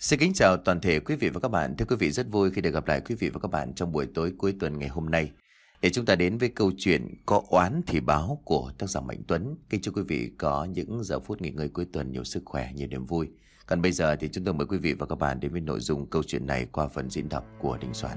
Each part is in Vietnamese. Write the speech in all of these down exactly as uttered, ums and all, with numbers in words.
Xin kính chào toàn thể quý vị và các bạn. Thưa quý vị, rất vui khi được gặp lại quý vị và các bạn trong buổi tối cuối tuần ngày hôm nay, để chúng ta đến với câu chuyện Có oán thì báo của tác giả Mạnh Tuấn. Kính chúc quý vị có những giờ phút nghỉ ngơi cuối tuần nhiều sức khỏe, nhiều niềm vui. Còn bây giờ thì chúng tôi mời quý vị và các bạn đến với nội dung câu chuyện này qua phần diễn đọc của Đình Soạn.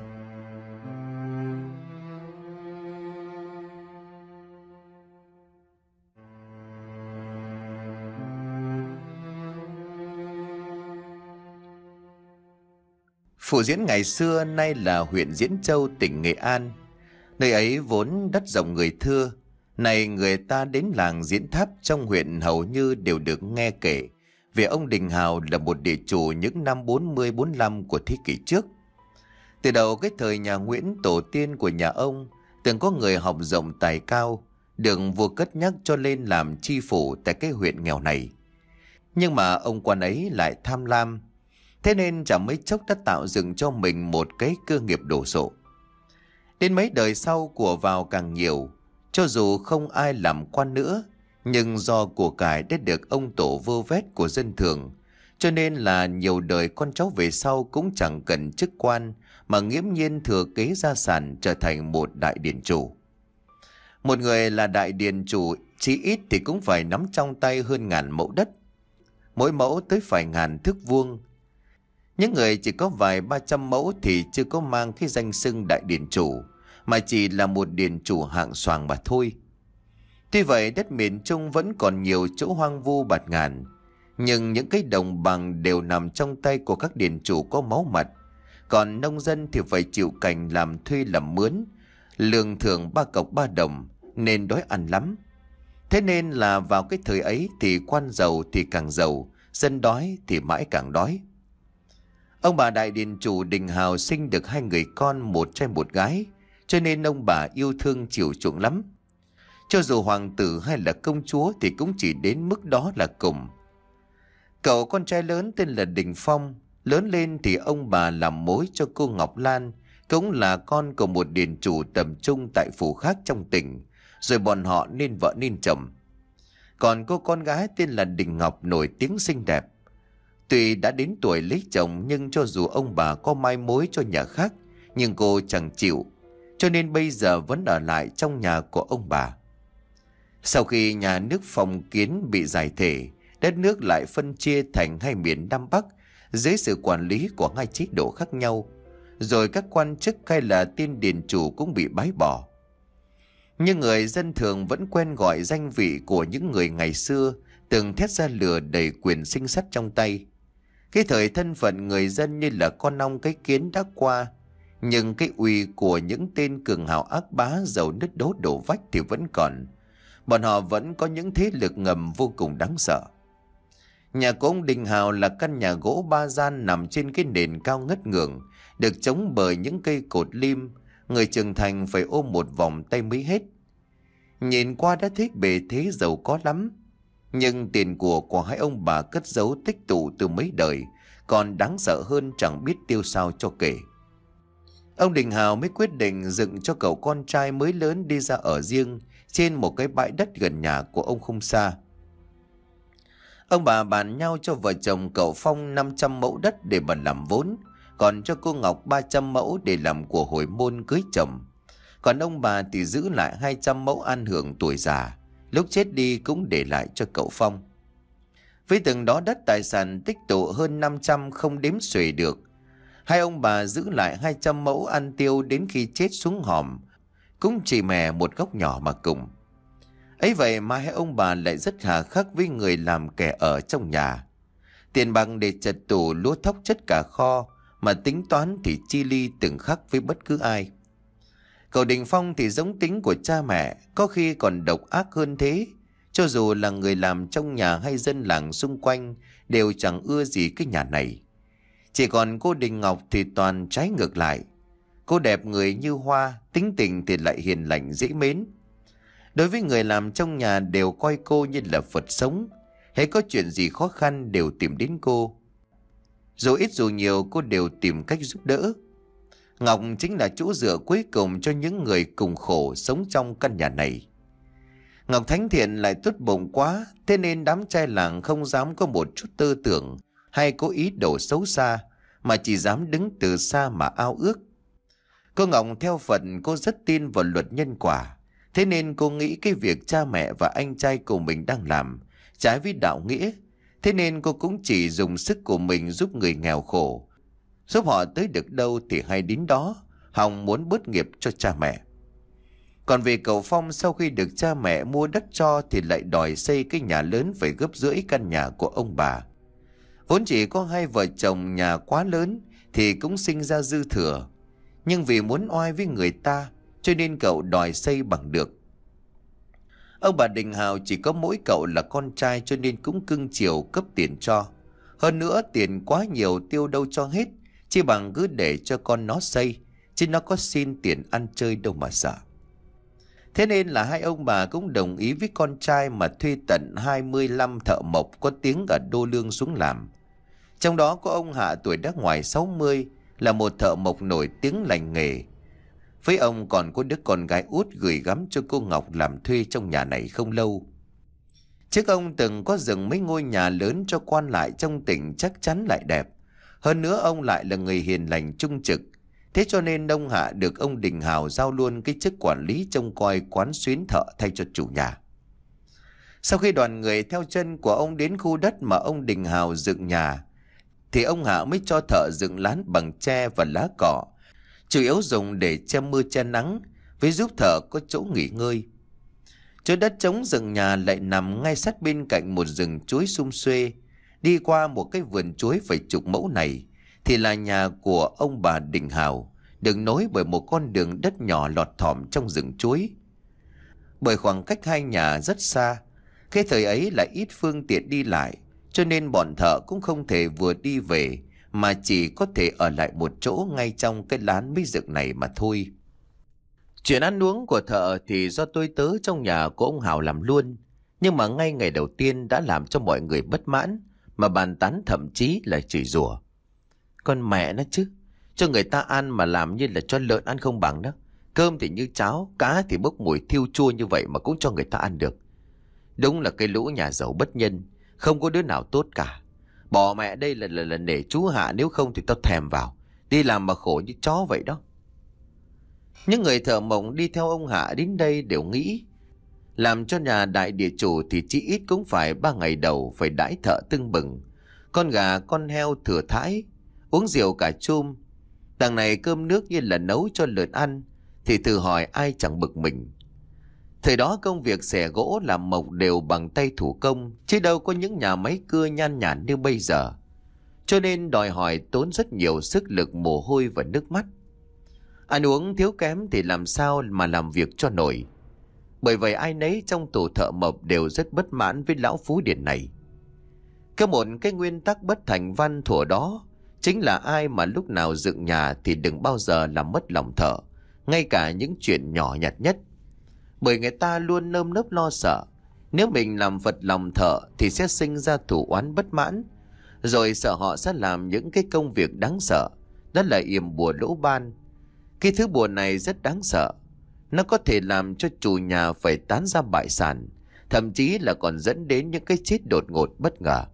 Phủ Diễn ngày xưa nay là huyện Diễn Châu, tỉnh Nghệ An. Nơi ấy vốn đất rộng người thưa. Này người ta đến làng Diễn Tháp trong huyện hầu như đều được nghe kể về ông Đình Hào là một địa chủ những năm bốn mươi bốn mươi lăm của thế kỷ trước. Từ đầu cái thời nhà Nguyễn, tổ tiên của nhà ông từng có người học rộng tài cao, được vua cất nhắc cho lên làm tri phủ tại cái huyện nghèo này. Nhưng mà ông quan ấy lại tham lam, thế nên chẳng mấy chốc đã tạo dựng cho mình một cái cơ nghiệp đồ sộ. Đến mấy đời sau của vào càng nhiều, cho dù không ai làm quan nữa, nhưng do của cải đã được ông tổ vơ vét của dân thường, cho nên là nhiều đời con cháu về sau cũng chẳng cần chức quan mà nghiễm nhiên thừa kế gia sản trở thành một đại điền chủ. Một người là đại điền chủ chí ít thì cũng phải nắm trong tay hơn ngàn mẫu đất, mỗi mẫu tới phải ngàn thước vuông. Những người chỉ có vài ba trăm mẫu thì chưa có mang cái danh xưng đại điền chủ, mà chỉ là một điền chủ hạng xoàng mà thôi. Tuy vậy đất miền Trung vẫn còn nhiều chỗ hoang vu bạt ngàn, nhưng những cái đồng bằng đều nằm trong tay của các điền chủ có máu mặt. Còn nông dân thì phải chịu cảnh làm thuê làm mướn, lương thưởng ba cọc ba đồng, nên đói ăn lắm. Thế nên là vào cái thời ấy thì quan giàu thì càng giàu, dân đói thì mãi càng đói. Ông bà đại điền chủ Đình Hào sinh được hai người con, một trai một gái, cho nên ông bà yêu thương chiều chuộng lắm. Cho dù hoàng tử hay là công chúa thì cũng chỉ đến mức đó là cùng. Cậu con trai lớn tên là Đình Phong, lớn lên thì ông bà làm mối cho cô Ngọc Lan, cũng là con của một điền chủ tầm trung tại phủ khác trong tỉnh, rồi bọn họ nên vợ nên chồng. Còn cô con gái tên là Đình Ngọc nổi tiếng xinh đẹp. Tuy đã đến tuổi lấy chồng nhưng cho dù ông bà có mai mối cho nhà khác, nhưng cô chẳng chịu, cho nên bây giờ vẫn ở lại trong nhà của ông bà. Sau khi nhà nước phong kiến bị giải thể, đất nước lại phân chia thành hai miền Nam Bắc dưới sự quản lý của hai chế độ khác nhau, rồi các quan chức hay là tiên điền chủ cũng bị bãi bỏ. Nhưng người dân thường vẫn quen gọi danh vị của những người ngày xưa từng thét ra lừa đầy quyền sinh sắt trong tay. Cái thời thân phận người dân như là con ong cái kiến đã qua, nhưng cái uy của những tên cường hào ác bá giàu nứt đố đổ vách thì vẫn còn. Bọn họ vẫn có những thế lực ngầm vô cùng đáng sợ. Nhà của ông Đình Hào là căn nhà gỗ ba gian nằm trên cái nền cao ngất ngưởng, được chống bởi những cây cột lim, người trưởng thành phải ôm một vòng tay mới hết. Nhìn qua đã thấy bề thế giàu có lắm, nhưng tiền của của hai ông bà cất giấu tích tụ từ mấy đời, còn đáng sợ hơn chẳng biết tiêu sao cho kể. Ông Đình Hào mới quyết định dựng cho cậu con trai mới lớn đi ra ở riêng trên một cái bãi đất gần nhà của ông không xa. Ông bà bàn nhau cho vợ chồng cậu Phong năm trăm mẫu đất để mà làm vốn, còn cho cô Ngọc ba trăm mẫu để làm của hồi môn cưới chồng. Còn ông bà thì giữ lại hai trăm mẫu an hưởng tuổi già, lúc chết đi cũng để lại cho cậu Phong. Với từng đó đất tài sản tích tụ hơn năm trăm không đếm xuể được, hai ông bà giữ lại hai trăm mẫu ăn tiêu đến khi chết xuống hòm, cũng chỉ mè một góc nhỏ mà cùng. Ấy vậy mà hai ông bà lại rất hà khắc với người làm kẻ ở trong nhà. Tiền bằng để chật tủ lúa thóc chất cả kho, mà tính toán thì chi ly từng khắc với bất cứ ai. Cậu Đình Phong thì giống tính của cha mẹ, có khi còn độc ác hơn thế. Cho dù là người làm trong nhà hay dân làng xung quanh đều chẳng ưa gì cái nhà này. Chỉ còn cô Đình Ngọc thì toàn trái ngược lại. Cô đẹp người như hoa, tính tình thì lại hiền lành dễ mến. Đối với người làm trong nhà đều coi cô như là Phật sống. Hễ có chuyện gì khó khăn đều tìm đến cô. Dù ít dù nhiều cô đều tìm cách giúp đỡ. Ngọc chính là chỗ dựa cuối cùng cho những người cùng khổ sống trong căn nhà này. Ngọc thánh thiện lại tốt bụng quá, thế nên đám trai làng không dám có một chút tư tưởng hay có ý đồ xấu xa, mà chỉ dám đứng từ xa mà ao ước. Cô Ngọc theo Phật, cô rất tin vào luật nhân quả. Thế nên cô nghĩ cái việc cha mẹ và anh trai của mình đang làm trái với đạo nghĩa. Thế nên cô cũng chỉ dùng sức của mình giúp người nghèo khổ, giúp họ tới được đâu thì hay đến đó, hòng muốn bớt nghiệp cho cha mẹ. Còn về cậu Phong, sau khi được cha mẹ mua đất cho thì lại đòi xây cái nhà lớn phải gấp rưỡi căn nhà của ông bà. Vốn chỉ có hai vợ chồng, nhà quá lớn thì cũng sinh ra dư thừa. Nhưng vì muốn oai với người ta cho nên cậu đòi xây bằng được. Ông bà Đình Hào chỉ có mỗi cậu là con trai cho nên cũng cưng chiều cấp tiền cho. Hơn nữa tiền quá nhiều tiêu đâu cho hết, chỉ bằng cứ để cho con nó xây, chứ nó có xin tiền ăn chơi đâu mà sợ. Thế nên là hai ông bà cũng đồng ý với con trai mà thuê tận hai mươi lăm thợ mộc có tiếng ở Đô Lương xuống làm. Trong đó có ông Hạ tuổi đã ngoài sáu mươi, là một thợ mộc nổi tiếng lành nghề. Với ông còn có đứa con gái út gửi gắm cho cô Ngọc làm thuê trong nhà này không lâu. Trước ông từng có dựng mấy ngôi nhà lớn cho quan lại trong tỉnh, chắc chắn lại đẹp. Hơn nữa ông lại là người hiền lành trung trực. Thế cho nên ông Hạ được ông Đình Hào giao luôn cái chức quản lý trông coi quán xuyến thợ thay cho chủ nhà. Sau khi đoàn người theo chân của ông đến khu đất mà ông Đình Hào dựng nhà, thì ông Hạ mới cho thợ dựng lán bằng tre và lá cỏ, chủ yếu dùng để che mưa che nắng, với giúp thợ có chỗ nghỉ ngơi. Chỗ đất trống dựng nhà lại nằm ngay sát bên cạnh một rừng chuối sum xuê. Đi qua một cái vườn chuối vài chục mẫu này thì là nhà của ông bà Đình Hào, được nối bởi một con đường đất nhỏ lọt thỏm trong rừng chuối. Bởi khoảng cách hai nhà rất xa, cái thời ấy lại ít phương tiện đi lại, cho nên bọn thợ cũng không thể vừa đi về, mà chỉ có thể ở lại một chỗ ngay trong cái lán mới dựng này mà thôi. Chuyện ăn uống của thợ thì do tôi tớ trong nhà của ông Hào làm luôn. Nhưng mà ngay ngày đầu tiên đã làm cho mọi người bất mãn, mà bàn tán thậm chí là chửi rủa. Con mẹ nó chứ, cho người ta ăn mà làm như là cho lợn ăn không bằng đó. Cơm thì như cháo, cá thì bốc mùi thiêu chua như vậy mà cũng cho người ta ăn được. Đúng là cái lũ nhà giàu bất nhân, không có đứa nào tốt cả. Bỏ mẹ đây là, là, là nể chú Hạ, nếu không thì tao thèm vào. Đi làm mà khổ như chó vậy đó. Những người thợ mộc đi theo ông Hạ đến đây đều nghĩ, làm cho nhà đại địa chủ thì chỉ ít cũng phải ba ngày đầu phải đãi thợ tưng bừng. Con gà, con heo thừa thãi, uống rượu cả chum. Đằng này cơm nước như là nấu cho lợn ăn, thì thử hỏi ai chẳng bực mình. Thời đó công việc xẻ gỗ làm mộc đều bằng tay thủ công, chứ đâu có những nhà máy cưa nhan nhản như bây giờ. Cho nên đòi hỏi tốn rất nhiều sức lực, mồ hôi và nước mắt. Ăn uống thiếu kém thì làm sao mà làm việc cho nổi. Bởi vậy ai nấy trong tổ thợ mộc đều rất bất mãn với lão Phú Điền này. Có một cái nguyên tắc bất thành văn thuở đó, chính là ai mà lúc nào dựng nhà thì đừng bao giờ làm mất lòng thợ, ngay cả những chuyện nhỏ nhặt nhất. Bởi người ta luôn nơm nớp lo sợ, nếu mình làm vật lòng thợ thì sẽ sinh ra thù oán bất mãn, rồi sợ họ sẽ làm những cái công việc đáng sợ, đó là yểm bùa lỗ ban. Cái thứ bùa này rất đáng sợ, nó có thể làm cho chủ nhà phải tán ra bại sản, thậm chí là còn dẫn đến những cái chết đột ngột bất ngờ.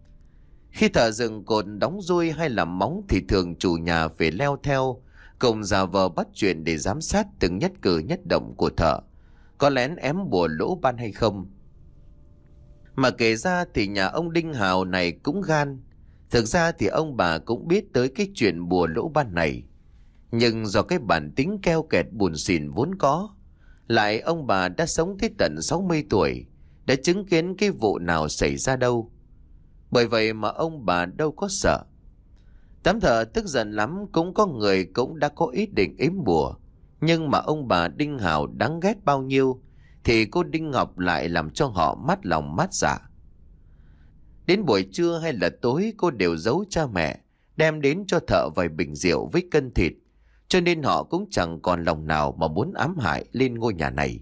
Khi thợ dựng cột đóng dui hay làm móng thì thường chủ nhà phải leo theo, cùng giả vờ bắt chuyện để giám sát từng nhất cử nhất động của thợ, có lén ém bùa lỗ ban hay không. Mà kể ra thì nhà ông Đinh Hào này cũng gan. Thực ra thì ông bà cũng biết tới cái chuyện bùa lỗ ban này, nhưng do cái bản tính keo kẹt buồn xỉn vốn có, lại ông bà đã sống tới tận sáu mươi tuổi, đã chứng kiến cái vụ nào xảy ra đâu. Bởi vậy mà ông bà đâu có sợ. Đám thợ tức giận lắm, cũng có người cũng đã có ý định ếm bùa. Nhưng mà ông bà Đinh Hào đáng ghét bao nhiêu thì cô Đinh Ngọc lại làm cho họ mát lòng mát dạ. Đến buổi trưa hay là tối cô đều giấu cha mẹ, đem đến cho thợ vài bình rượu với cân thịt, cho nên họ cũng chẳng còn lòng nào mà muốn ám hại lên ngôi nhà này.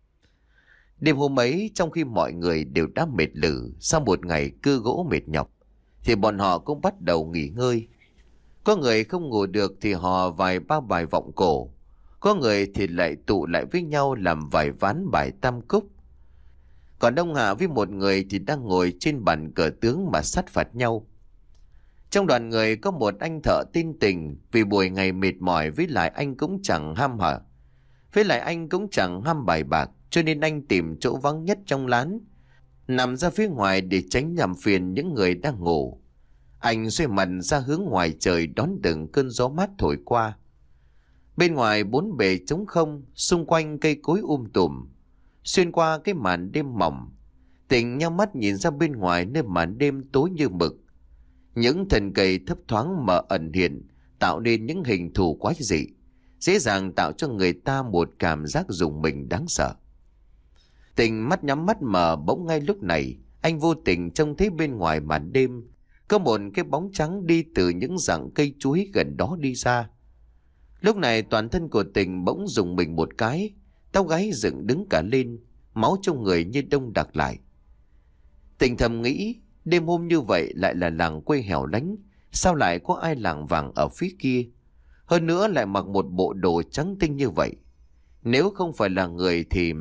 Đêm hôm ấy, trong khi mọi người đều đã mệt lử sau một ngày cưa gỗ mệt nhọc, thì bọn họ cũng bắt đầu nghỉ ngơi. Có người không ngủ được thì hò vài ba bài vọng cổ, có người thì lại tụ lại với nhau làm vài ván bài tam cúc. Còn ông Hạ với một người thì đang ngồi trên bàn cờ tướng mà sát phạt nhau. Trong đoàn người có một anh thợ tin Tình, vì buổi ngày mệt mỏi với lại anh cũng chẳng ham hở. Với lại anh cũng chẳng ham bài bạc, cho nên anh tìm chỗ vắng nhất trong lán, nằm ra phía ngoài để tránh làm phiền những người đang ngủ. Anh xoay mặt ra hướng ngoài trời đón từng cơn gió mát thổi qua. Bên ngoài bốn bề trống không, xung quanh cây cối um tùm. Xuyên qua cái màn đêm mỏng, Tình nhắm mắt nhìn ra bên ngoài nơi màn đêm tối như mực. Những thân cây thấp thoáng mờ ẩn hiện, tạo nên những hình thù quái dị, dễ dàng tạo cho người ta một cảm giác rùng mình đáng sợ. Tình mắt nhắm mắt mở, bỗng ngay lúc này anh vô tình trông thấy bên ngoài màn đêm có một cái bóng trắng đi từ những rặng cây chuối gần đó đi ra. Lúc này toàn thân của Tình bỗng rùng mình một cái, tóc gáy dựng đứng cả lên, máu trong người như đông đặc lại. Tình thầm nghĩ, đêm hôm như vậy lại là làng quê hẻo lánh, sao lại có ai lảng vảng ở phía kia, hơn nữa lại mặc một bộ đồ trắng tinh như vậy. Nếu không phải là người thì...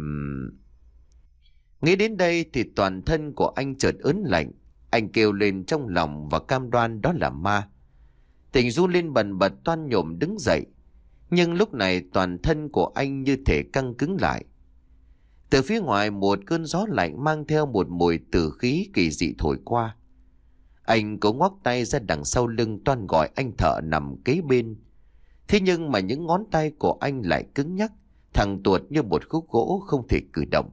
Nghĩ đến đây thì toàn thân của anh chợt ớn lạnh. Anh kêu lên trong lòng và cam đoan đó là ma. Tình run lên bần bật toan nhổm đứng dậy, nhưng lúc này toàn thân của anh như thể căng cứng lại. Từ phía ngoài một cơn gió lạnh mang theo một mùi tử khí kỳ dị thổi qua. Anh cố ngoắc tay ra đằng sau lưng toan gọi anh thợ nằm kế bên. Thế nhưng mà những ngón tay của anh lại cứng nhắc, thẳng tuột như một khúc gỗ không thể cử động.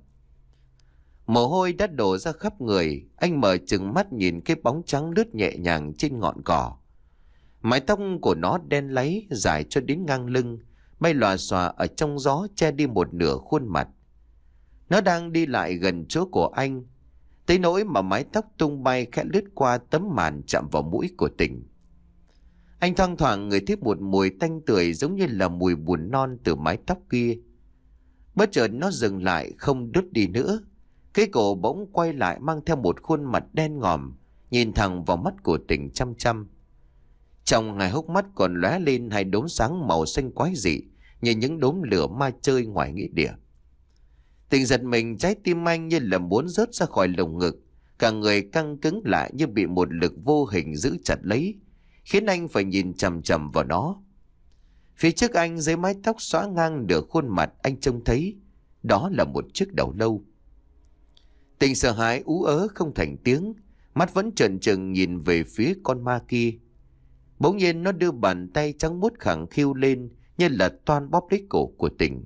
Mồ hôi đã đổ ra khắp người, anh mở trừng mắt nhìn cái bóng trắng lướt nhẹ nhàng trên ngọn cỏ. Mái tóc của nó đen láy dài cho đến ngang lưng, bay lòa xòa ở trong gió che đi một nửa khuôn mặt. Nó đang đi lại gần chỗ của anh, tới nỗi mà mái tóc tung bay khẽ lướt qua tấm màn chạm vào mũi của Tình. Anh thoang thoảng ngửi thấy một mùi tanh tưởi giống như là mùi bùn non từ mái tóc kia. Bất chợt nó dừng lại không đứt đi nữa. Cái cổ bỗng quay lại mang theo một khuôn mặt đen ngòm, nhìn thẳng vào mắt của Tình chăm chăm. Trong hai hốc mắt còn lóe lên hai đốm sáng màu xanh quái dị, như những đốm lửa ma chơi ngoài nghĩa địa. Tình giật mình, trái tim anh như là muốn rớt ra khỏi lồng ngực, cả người căng cứng lại như bị một lực vô hình giữ chặt lấy, khiến anh phải nhìn chằm chằm vào nó. Phía trước anh, dưới mái tóc xõa ngang nửa khuôn mặt, anh trông thấy đó là một chiếc đầu lâu. Tình sợ hãi ú ớ không thành tiếng, mắt vẫn trợn trừng nhìn về phía con ma kia. Bỗng nhiên nó đưa bàn tay trắng muốt khẳng khiu lên, như là toan bóp lấy cổ của Tình.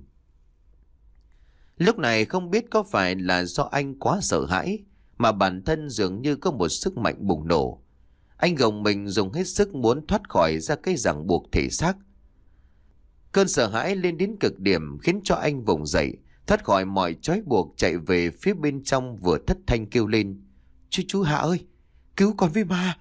Lúc này không biết có phải là do anh quá sợ hãi, mà bản thân dường như có một sức mạnh bùng nổ. Anh gồng mình dùng hết sức muốn thoát khỏi ra cái ràng buộc thể xác. Cơn sợ hãi lên đến cực điểm khiến cho anh vùng dậy, thoát khỏi mọi trói buộc, chạy về phía bên trong, vừa thất thanh kêu lên: Chú chú Hạ ơi, cứu con với ma.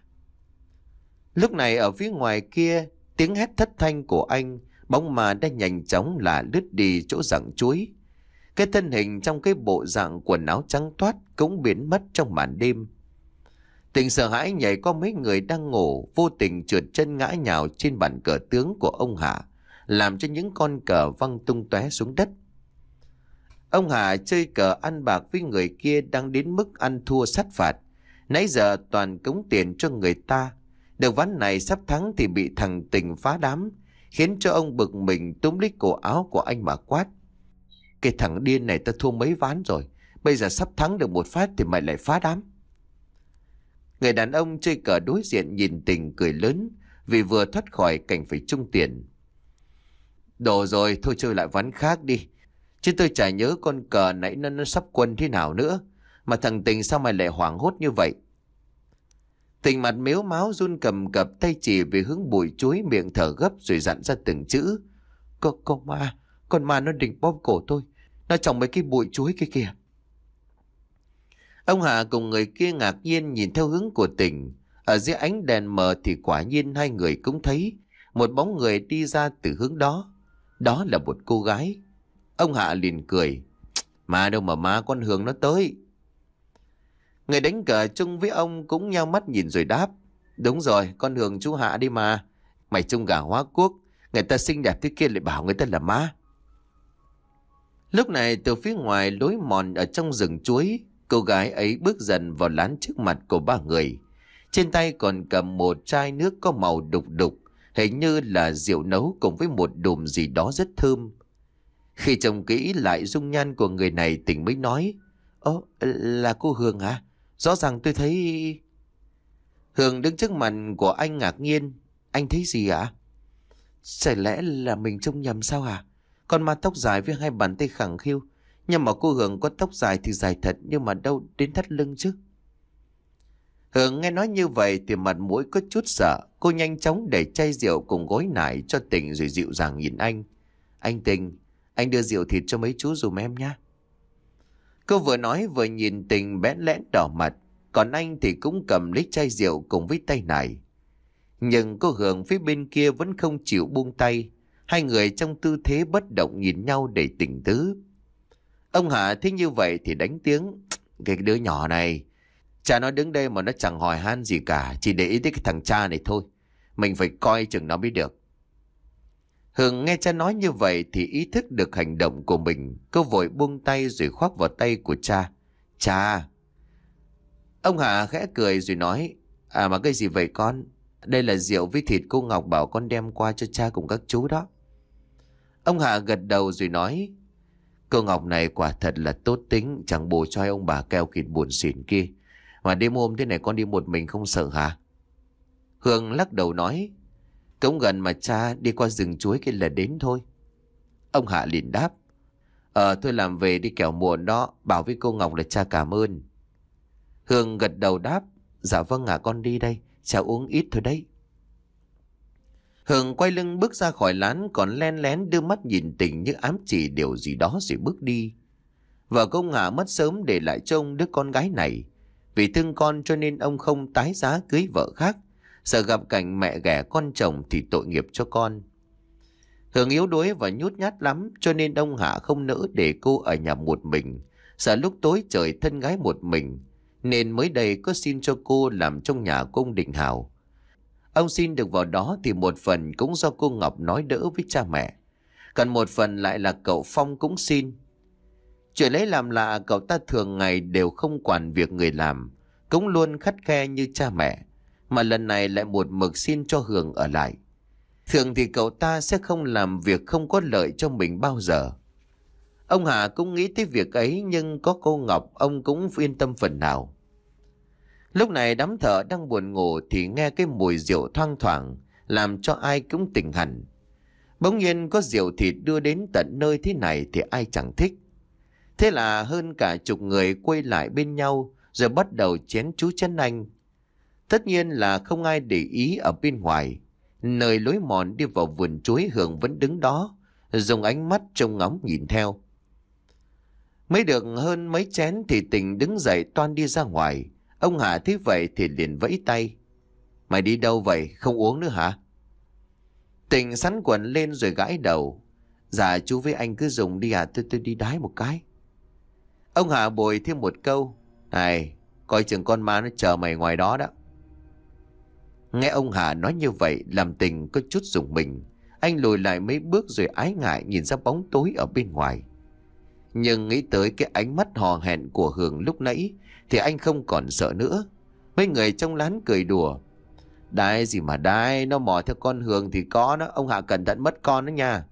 Lúc này ở phía ngoài kia, tiếng hét thất thanh của anh, bóng ma đã nhanh chóng là lướt đi chỗ rặng chuối. Cái thân hình trong cái bộ dạng quần áo trắng toát cũng biến mất trong màn đêm. Tình sợ hãi nhảy qua mấy người đang ngủ, vô tình trượt chân ngã nhào trên bàn cờ tướng của ông Hạ, làm cho những con cờ văng tung tóe xuống đất. Ông Hạ chơi cờ ăn bạc với người kia đang đến mức ăn thua sát phạt. Nãy giờ toàn cống tiền cho người ta, được ván này sắp thắng thì bị thằng Tình phá đám, khiến cho ông bực mình túm lấy cổ áo của anh mà quát: Cái thằng điên này ta thua mấy ván rồi, bây giờ sắp thắng được một phát thì mày lại phá đám. Người đàn ông chơi cờ đối diện nhìn Tình cười lớn, vì vừa thoát khỏi cảnh phải chung tiền. Đồ rồi, thôi chơi lại ván khác đi, chứ tôi chả nhớ con cờ nãy nó, nó sắp quân thế nào nữa. Mà thằng Tình sao mày lại hoảng hốt như vậy? Tình mặt mếu máo run cầm cập, tay chỉ về hướng bụi chuối, miệng thở gấp rồi dặn ra từng chữ: Con, con ma, con ma nó định bóp cổ tôi, nó trồng mấy cái bụi chuối kia kìa. Ông Hạ cùng người kia ngạc nhiên nhìn theo hướng của Tình. Ở dưới ánh đèn mờ thì quả nhiên hai người cũng thấy một bóng người đi ra từ hướng đó. Đó là một cô gái. Ông Hạ liền cười: Mà đâu mà ma, con Hường nó tới. Người đánh cờ chung với ông cũng nhao mắt nhìn rồi đáp: Đúng rồi, con Hường chú Hạ đi mà. Mày trông gà hóa quốc, người ta xinh đẹp thế kia lại bảo người ta là ma. Lúc này từ phía ngoài lối mòn ở trong rừng chuối, cô gái ấy bước dần vào lán trước mặt của ba người. Trên tay còn cầm một chai nước có màu đục đục, hình như là rượu nấu cùng với một đùm gì đó rất thơm. Khi trông kỹ lại dung nhan của người này, Tình mới nói: Ơ, là cô Hương hả? Rõ ràng tôi thấy... Hương đứng trước mặt của anh ngạc nhiên: Anh thấy gì ạ? Chả lẽ là mình trông nhầm sao hả? Con ma tóc dài với hai bàn tay khẳng khiu. Nhưng mà cô Hương có tóc dài thì dài thật, nhưng mà đâu đến thắt lưng chứ. Hương nghe nói như vậy thì mặt mũi có chút sợ. Cô nhanh chóng để chai rượu cùng gối nải cho Tình rồi dịu dàng nhìn anh: Anh Tình, anh đưa rượu thịt cho mấy chú dùm em nhé. Cô vừa nói vừa nhìn Tình bẽn lẽn đỏ mặt. Còn anh thì cũng cầm lấy chai rượu cùng với tay nải. Nhưng cô Hương phía bên kia vẫn không chịu buông tay. Hai người trong tư thế bất động nhìn nhau để tình tứ. Ông Hạ thấy như vậy thì đánh tiếng: Cái đứa nhỏ này, cha nó đứng đây mà nó chẳng hỏi han gì cả, chỉ để ý tới cái thằng cha này thôi. Mình phải coi chừng nó mới được. Hương nghe cha nói như vậy thì ý thức được hành động của mình. Cô vội buông tay rồi khoác vào tay của cha: Cha. Ông Hạ khẽ cười rồi nói: À mà cái gì vậy con? Đây là rượu với thịt cô Ngọc bảo con đem qua cho cha cùng các chú đó. Ông Hạ gật đầu rồi nói: Cô Ngọc này quả thật là tốt tính, chẳng bù cho ông bà keo kiệt buồn xỉn kia. Mà đêm hôm thế này con đi một mình không sợ hả? Hương lắc đầu nói: Cũng gần mà cha, đi qua rừng chuối kia là đến thôi. Ông Hạ liền đáp: Ờ thôi làm về đi kẻo muộn đó, bảo với cô Ngọc là cha cảm ơn. Hương gật đầu đáp: Dạ vâng ạ, con đi đây, cha uống ít thôi đấy. Hương quay lưng bước ra khỏi lán, còn len lén đưa mắt nhìn Tình như ám chỉ điều gì đó rồi bước đi. Vợ công Hạ mất sớm để lại cho ông đứa con gái này. Vì thương con cho nên ông không tái giá cưới vợ khác, sợ gặp cảnh mẹ ghẻ con chồng thì tội nghiệp cho con. Hương yếu đuối và nhút nhát lắm, cho nên ông Hạ không nỡ để cô ở nhà một mình, sợ lúc tối trời thân gái một mình, nên mới đây có xin cho cô làm trong nhà của ông Định Hào. Ông xin được vào đó thì một phần cũng do cô Ngọc nói đỡ với cha mẹ, còn một phần lại là cậu Phong cũng xin. Chuyện lấy làm lạ, cậu ta thường ngày đều không quản việc người làm, cũng luôn khắt khe như cha mẹ, mà lần này lại một mực xin cho Hương ở lại. Thường thì cậu ta sẽ không làm việc không có lợi cho mình bao giờ. Ông Hà cũng nghĩ tới việc ấy, nhưng có cô Ngọc ông cũng yên tâm phần nào. Lúc này đám thợ đang buồn ngủ thì nghe cái mùi rượu thoang thoảng, làm cho ai cũng tỉnh hẳn. Bỗng nhiên có rượu thịt đưa đến tận nơi thế này thì ai chẳng thích. Thế là hơn cả chục người quay lại bên nhau rồi bắt đầu chén chú chén anh. Tất nhiên là không ai để ý ở bên ngoài. Nơi lối mòn đi vào vườn chuối, Hương vẫn đứng đó, dùng ánh mắt trông ngóng nhìn theo. Mới được hơn mấy chén thì Tình đứng dậy toan đi ra ngoài. Ông Hạ thấy vậy thì liền vẫy tay: Mày đi đâu vậy, không uống nữa hả? Tình sắn quần lên rồi gãi đầu: Dạ chú với anh cứ dùng đi à, tôi tôi đi đái một cái. Ông Hạ bồi thêm một câu: Này, coi chừng con ma nó chờ mày ngoài đó đó. Nghe ông Hạ nói như vậy làm Tình có chút rùng mình. Anh lùi lại mấy bước rồi ái ngại nhìn ra bóng tối ở bên ngoài. Nhưng nghĩ tới cái ánh mắt hò hẹn của Hương lúc nãy thì anh không còn sợ nữa. Mấy người trong lán cười đùa: Đái gì mà đái, nó mò theo con Hương thì có đó, ông Hạ cẩn thận mất con đó nha.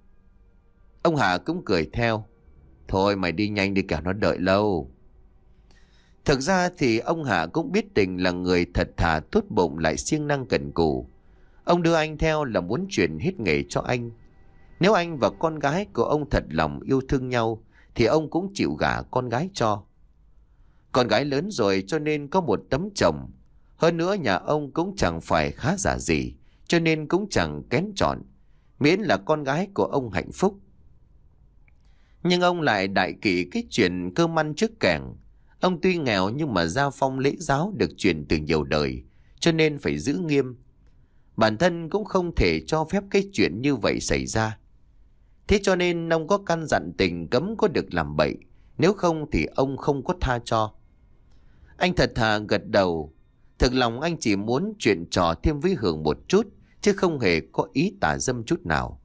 Ông Hạ cũng cười theo: Thôi mày đi nhanh đi kẻo nó đợi lâu. Thực ra thì ông Hạ cũng biết Tình là người thật thà tốt bụng lại siêng năng cần cù. Ông đưa anh theo là muốn chuyển hết nghề cho anh. Nếu anh và con gái của ông thật lòng yêu thương nhau thì ông cũng chịu gả con gái cho. Con gái lớn rồi cho nên có một tấm chồng. Hơn nữa nhà ông cũng chẳng phải khá giả gì, cho nên cũng chẳng kén chọn, miễn là con gái của ông hạnh phúc. Nhưng ông lại đại kỵ cái chuyện cơm ăn trước kẻng. Ông tuy nghèo nhưng mà gia phong lễ giáo được truyền từ nhiều đời, cho nên phải giữ nghiêm. Bản thân cũng không thể cho phép cái chuyện như vậy xảy ra. Thế cho nên ông có căn dặn Tình cấm có được làm bậy, nếu không thì ông không có tha cho. Anh thật thà gật đầu. Thực lòng anh chỉ muốn chuyện trò thêm với Hương một chút, chứ không hề có ý tà dâm chút nào.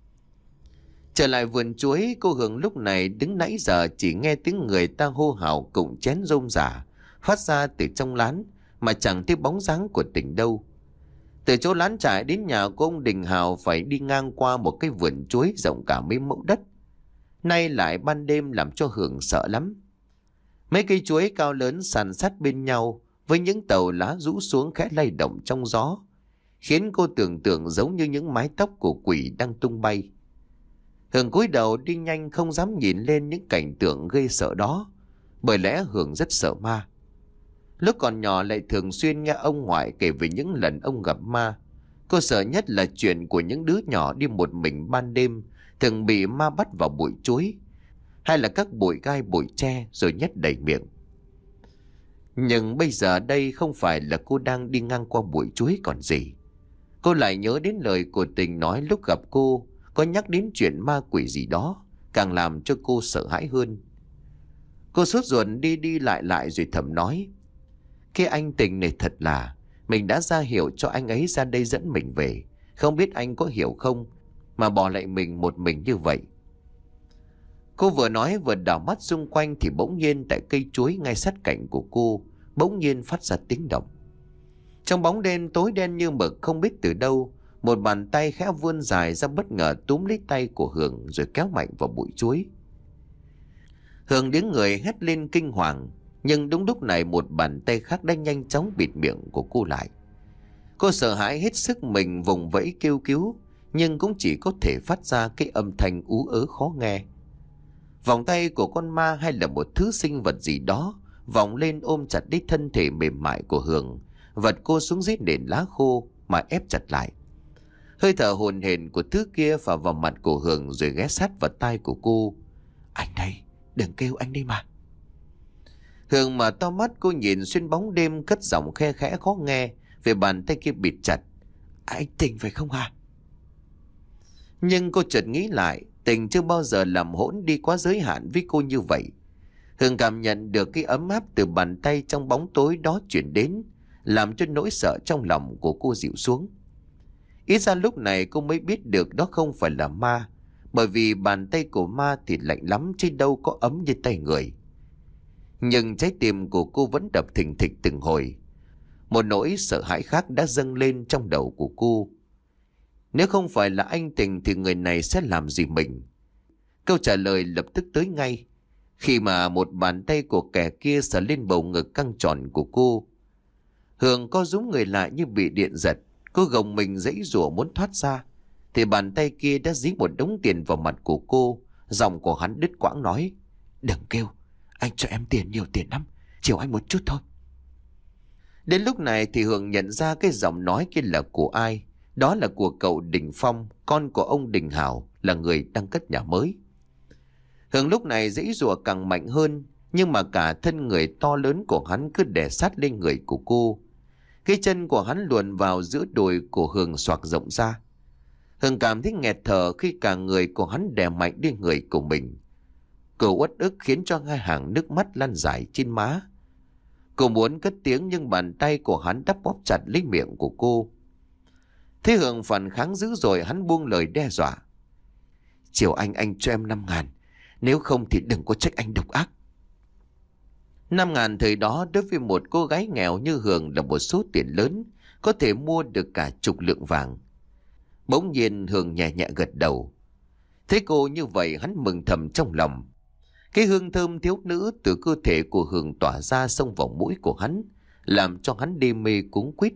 Trở lại vườn chuối, cô Hương lúc này đứng nãy giờ chỉ nghe tiếng người ta hô hào cùng chén rôm rả phát ra từ trong lán, mà chẳng thấy bóng dáng của Tình đâu. Từ chỗ lán trại đến nhà của ông Đình Hào phải đi ngang qua một cái vườn chuối rộng cả mấy mẫu đất. Nay lại ban đêm làm cho Hường sợ lắm. Mấy cây chuối cao lớn sàn sát bên nhau với những tàu lá rũ xuống khẽ lay động trong gió, khiến cô tưởng tượng giống như những mái tóc của quỷ đang tung bay. Hường cúi đầu đi nhanh, không dám nhìn lên những cảnh tượng gây sợ đó, bởi lẽ Hường rất sợ ma. Lúc còn nhỏ lại thường xuyên nghe ông ngoại kể về những lần ông gặp ma. Cô sợ nhất là chuyện của những đứa nhỏ đi một mình ban đêm thường bị ma bắt vào bụi chuối, hay là các bụi gai bụi tre rồi nhét đầy miệng. Nhưng bây giờ đây không phải là cô đang đi ngang qua bụi chuối còn gì. Cô lại nhớ đến lời của Tình nói lúc gặp cô, có nhắc đến chuyện ma quỷ gì đó, càng làm cho cô sợ hãi hơn. Cô sốt ruột đi đi lại lại rồi thầm nói: cái anh Tình này thật là, mình đã ra hiệu cho anh ấy ra đây dẫn mình về, không biết anh có hiểu không, mà bỏ lại mình một mình như vậy. Cô vừa nói vừa đảo mắt xung quanh thì bỗng nhiên tại cây chuối ngay sát cạnh của cô bỗng nhiên phát ra tiếng động. Trong bóng đêm tối đen như mực, không biết từ đâu một bàn tay khẽ vươn dài ra, bất ngờ túm lấy tay của Hường rồi kéo mạnh vào bụi chuối. Hường đứng người hét lên kinh hoàng, nhưng đúng lúc này một bàn tay khác đã nhanh chóng bịt miệng của cô lại. Cô sợ hãi hết sức mình vùng vẫy kêu cứu, nhưng cũng chỉ có thể phát ra cái âm thanh ú ớ khó nghe. Vòng tay của con ma hay là một thứ sinh vật gì đó vòng lên ôm chặt lấy thân thể mềm mại của Hường, vật cô xuống dưới nền lá khô mà ép chặt lại. Hơi thở hồn hển của thứ kia phả vào mặt của Hường rồi ghé sát vào tai của cô. Anh đây, đừng kêu anh đây mà. Hường mở to mắt, cô nhìn xuyên bóng đêm, cất giọng khe khẽ khó nghe về bàn tay kia bịt chặt. Anh Tình phải không hả? Nhưng cô chợt nghĩ lại, Tình chưa bao giờ làm hỗn đi quá giới hạn với cô như vậy. Hường cảm nhận được cái ấm áp từ bàn tay trong bóng tối đó chuyển đến, làm cho nỗi sợ trong lòng của cô dịu xuống. Ít ra lúc này cô mới biết được đó không phải là ma, bởi vì bàn tay của ma thì lạnh lắm chứ đâu có ấm như tay người. Nhưng trái tim của cô vẫn đập thình thịch từng hồi. Một nỗi sợ hãi khác đã dâng lên trong đầu của cô. Nếu không phải là anh Tình thì người này sẽ làm gì mình? Câu trả lời lập tức tới ngay, khi mà một bàn tay của kẻ kia sờ lên bầu ngực căng tròn của cô. Hường co rúm người lại như bị điện giật. Cô gồng mình giãy giụa muốn thoát ra, thì bàn tay kia đã dí một đống tiền vào mặt của cô. Giọng của hắn đứt quãng nói: Đừng kêu, anh cho em tiền, nhiều tiền lắm, chiều anh một chút thôi. Đến lúc này thì Hường nhận ra cái giọng nói kia là của ai. Đó là của cậu Đình Phong, con của ông Đình Hào, là người đang cất nhà mới. Hường lúc này giãy giụa càng mạnh hơn, nhưng mà cả thân người to lớn của hắn cứ đè sát lên người của cô. Cái chân của hắn luồn vào giữa đùi của Hường xoạc rộng ra. Hường cảm thấy nghẹt thở khi cả người của hắn đè mạnh lên người của mình. Cô uất ức khiến cho hai hàng nước mắt lăn dài trên má. Cô muốn cất tiếng nhưng bàn tay của hắn đắp bóp chặt lấy miệng của cô. Thế Hường phản kháng dữ rồi, hắn buông lời đe dọa: Chiều anh, anh cho em năm ngàn, nếu không thì đừng có trách anh độc ác. Năm ngàn thời đó đối với một cô gái nghèo như Hường là một số tiền lớn, có thể mua được cả chục lượng vàng. Bỗng nhiên Hường nhẹ nhẹ gật đầu. Thấy cô như vậy, hắn mừng thầm trong lòng. Cái hương thơm thiếu nữ từ cơ thể của Hường tỏa ra xông vào mũi của hắn, làm cho hắn đê mê cuống quýt.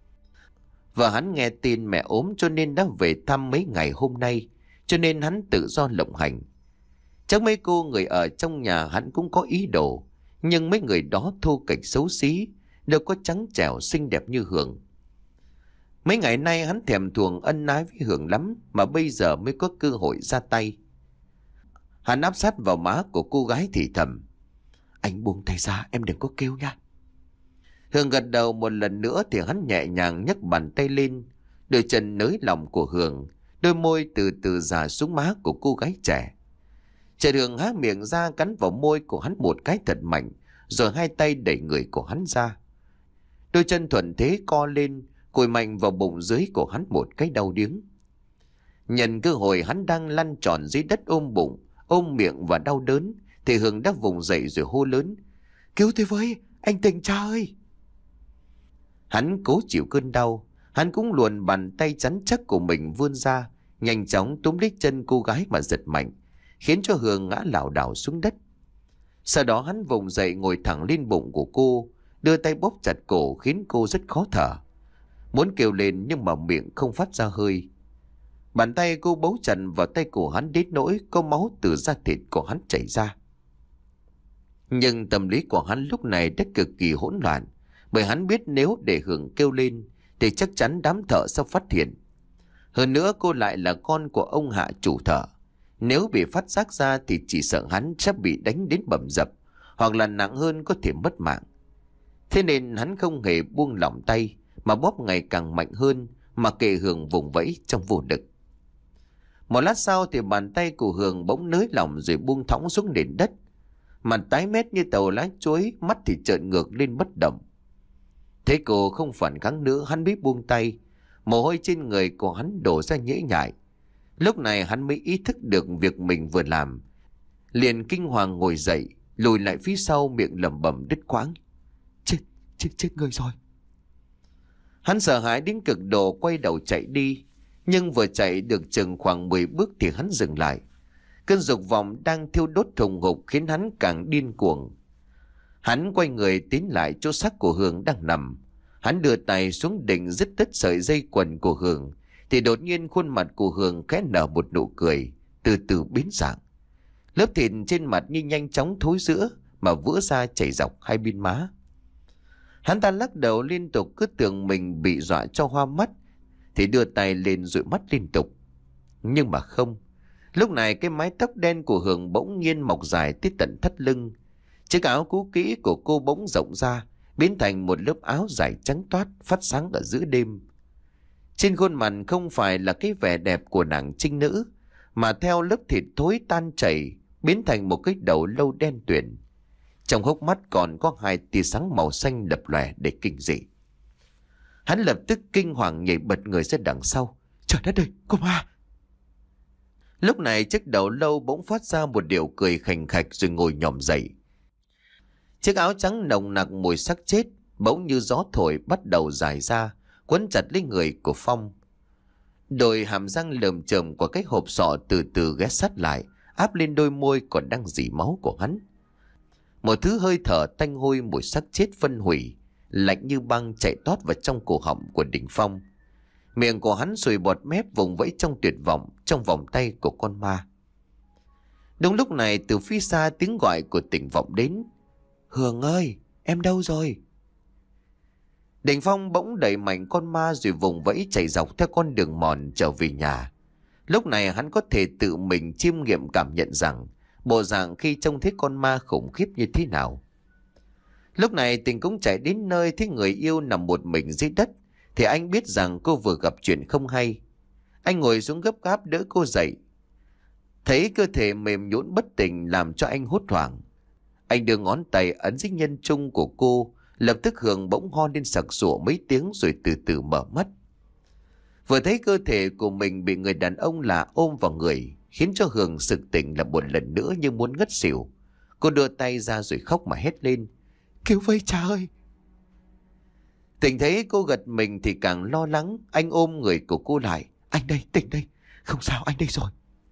Và hắn nghe tin mẹ ốm cho nên đã về thăm mấy ngày hôm nay, cho nên hắn tự do lộng hành. Chắc mấy cô người ở trong nhà hắn cũng có ý đồ, nhưng mấy người đó thô kệch xấu xí, đâu có trắng trẻo xinh đẹp như Hường. Mấy ngày nay hắn thèm thuồng ân ái với Hường lắm, mà bây giờ mới có cơ hội ra tay. Hắn áp sát vào má của cô gái thì thầm: Anh buông tay ra, em đừng có kêu nha. Hường gật đầu một lần nữa thì hắn nhẹ nhàng nhấc bàn tay lên, đôi chân nới lỏng của Hường, đôi môi từ từ rà xuống má của cô gái trẻ. Chợt Hường há miệng ra cắn vào môi của hắn một cái thật mạnh, rồi hai tay đẩy người của hắn ra. Đôi chân thuận thế co lên, cùi mạnh vào bụng dưới của hắn một cái đau điếng. Nhân cơ hội hắn đang lăn tròn dưới đất ôm bụng, ôm miệng và đau đớn, thì Hường đã vùng dậy rồi hô lớn: Cứu tôi với, anh Tình cha ơi! Hắn cố chịu cơn đau. Hắn cũng luồn bàn tay rắn chắc của mình vươn ra, nhanh chóng túm lấy chân cô gái mà giật mạnh, khiến cho Hường ngã lảo đảo xuống đất. Sau đó hắn vùng dậy ngồi thẳng lên bụng của cô, đưa tay bóp chặt cổ khiến cô rất khó thở. Muốn kêu lên nhưng mà miệng không phát ra hơi. Bàn tay cô bấu chặt vào tay của hắn đến nỗi có máu từ da thịt của hắn chảy ra. Nhưng tâm lý của hắn lúc này đã cực kỳ hỗn loạn, bởi hắn biết nếu để Hường kêu lên thì chắc chắn đám thợ sẽ phát hiện. Hơn nữa cô lại là con của ông Hạ chủ thợ. Nếu bị phát giác ra thì chỉ sợ hắn sẽ bị đánh đến bầm dập, hoặc là nặng hơn có thể mất mạng. Thế nên hắn không hề buông lỏng tay, mà bóp ngày càng mạnh hơn, mà kệ Hường vùng vẫy trong vô lực. Một lát sau thì bàn tay của Hường bỗng nới lỏng rồi buông thõng xuống nền đất. Mặt tái mét như tàu lá chuối, mắt thì trợn ngược lên bất động. Thế cô không phản kháng nữa, hắn mới buông tay. Mồ hôi trên người của hắn đổ ra nhễ nhại. Lúc này hắn mới ý thức được việc mình vừa làm, liền kinh hoàng ngồi dậy, lùi lại phía sau, miệng lẩm bẩm đứt quãng: Chết, chết, chết người rồi. Hắn sợ hãi đến cực độ quay đầu chạy đi, nhưng vừa chạy được chừng khoảng mười bước thì hắn dừng lại. Cơn dục vọng đang thiêu đốt thùng hục khiến hắn càng điên cuồng. Hắn quay người tiến lại chỗ xác của Hường đang nằm. Hắn đưa tay xuống định dứt tất sợi dây quần của Hường, thì đột nhiên khuôn mặt của Hường khẽ nở một nụ cười, từ từ biến dạng. Lớp thịt trên mặt như nhanh chóng thối rữa mà vỡ ra chảy dọc hai bên má. Hắn ta lắc đầu liên tục, cứ tưởng mình bị dọa cho hoa mắt, thì đưa tay lên dụi mắt liên tục. Nhưng mà không. Lúc này cái mái tóc đen của Hường bỗng nhiên mọc dài tới tận thắt lưng. Chiếc áo cũ kỹ của cô bỗng rộng ra, biến thành một lớp áo dài trắng toát phát sáng ở giữa đêm. Trên khuôn mặt không phải là cái vẻ đẹp của nàng trinh nữ, mà theo lớp thịt thối tan chảy biến thành một cái đầu lâu đen tuyền. Trong hốc mắt còn có hai tia sáng màu xanh lập lòe để kinh dị. Hắn lập tức kinh hoàng nhảy bật người ra đằng sau. Trời đất ơi, cô ma! Lúc này chiếc đầu lâu bỗng phát ra một điệu cười khành khạch rồi ngồi nhòm dậy. Chiếc áo trắng nồng nặc mùi xác chết bỗng như gió thổi bắt đầu dài ra, quấn chặt lấy người của Phong. Đôi hàm răng lởm chởm của cái hộp sọ từ từ ghé sát lại, áp lên đôi môi còn đang rỉ máu của hắn. Một thứ hơi thở tanh hôi mùi xác chết phân hủy, lạnh như băng chạy tót vào trong cổ họng của Đình Phong. Miệng của hắn sùi bọt mép vùng vẫy trong tuyệt vọng trong vòng tay của con ma. Đúng lúc này từ phía xa tiếng gọi của Tỉnh vọng đến. Hường ơi, em đâu rồi? Đình Phong bỗng đẩy mạnh con ma rồi vùng vẫy chạy dọc theo con đường mòn trở về nhà. Lúc này hắn có thể tự mình chiêm nghiệm cảm nhận rằng bộ dạng khi trông thấy con ma khủng khiếp như thế nào. Lúc này Tình cũng chạy đến nơi thấy người yêu nằm một mình dưới đất, thì anh biết rằng cô vừa gặp chuyện không hay. Anh ngồi xuống gấp gáp đỡ cô dậy. Thấy cơ thể mềm nhũn bất tỉnh làm cho anh hốt hoảng. Anh đưa ngón tay ấn dưới nhân trung của cô, lập tức Hường bỗng ho lên sặc sụa mấy tiếng rồi từ từ mở mắt. Vừa thấy cơ thể của mình bị người đàn ông lạ ôm vào người, khiến cho Hường sực tỉnh là một lần nữa như muốn ngất xỉu. Cô đưa tay ra rồi khóc mà hét lên. Cứu với cha ơi! Tình thấy cô gật mình thì càng lo lắng. Anh ôm người của cô lại. Anh đây, Tình đây. Không sao, anh đây rồi.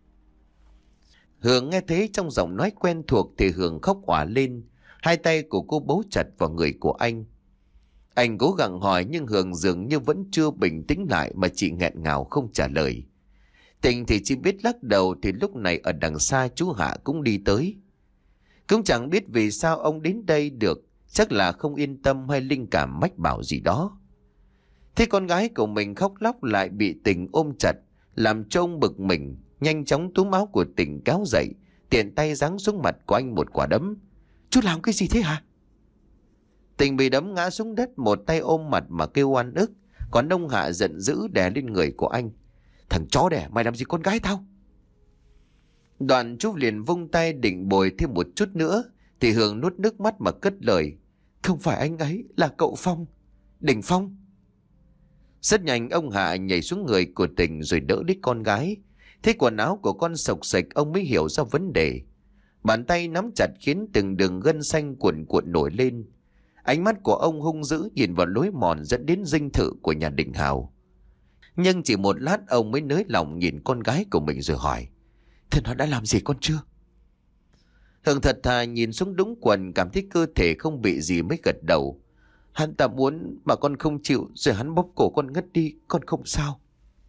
Hường nghe thấy trong giọng nói quen thuộc thì Hường khóc òa lên. Hai tay của cô bấu chặt vào người của anh. Anh cố gắng hỏi nhưng Hường dường như vẫn chưa bình tĩnh lại mà chỉ nghẹn ngào không trả lời. Tình thì chỉ biết lắc đầu. Thì lúc này ở đằng xa chú Hạ cũng đi tới. Cũng chẳng biết vì sao ông đến đây được. Chắc là không yên tâm hay linh cảm mách bảo gì đó. Thế con gái của mình khóc lóc lại bị Tình ôm chặt, làm cho ông bực mình, nhanh chóng túm áo của Tình kéo dậy, tiện tay giáng xuống mặt của anh một quả đấm. Chú làm cái gì thế hả? Tình bị đấm ngã xuống đất, một tay ôm mặt mà kêu oan ức, còn ông Hạ giận dữ đè lên người của anh. Thằng chó đẻ, mày làm gì con gái tao? Đoạn chú liền vung tay định bồi thêm một chút nữa, thì Hường nuốt nước mắt mà cất lời. Không phải anh ấy, là cậu Phong. Đình Phong. Rất nhanh ông Hạ nhảy xuống người của Tình rồi đỡ lấy con gái. Thấy quần áo của con sộc sạch ông mới hiểu ra vấn đề. Bàn tay nắm chặt khiến từng đường gân xanh cuộn cuộn nổi lên. Ánh mắt của ông hung dữ nhìn vào lối mòn dẫn đến dinh thự của nhà Đình Hào. Nhưng chỉ một lát ông mới nới lòng nhìn con gái của mình rồi hỏi: Thế nó đã làm gì con chưa? Hường thật thà nhìn xuống đũng quần, cảm thấy cơ thể không bị gì mới gật đầu. Hắn ta muốn mà con không chịu, rồi hắn bóp cổ con ngất đi, con không sao.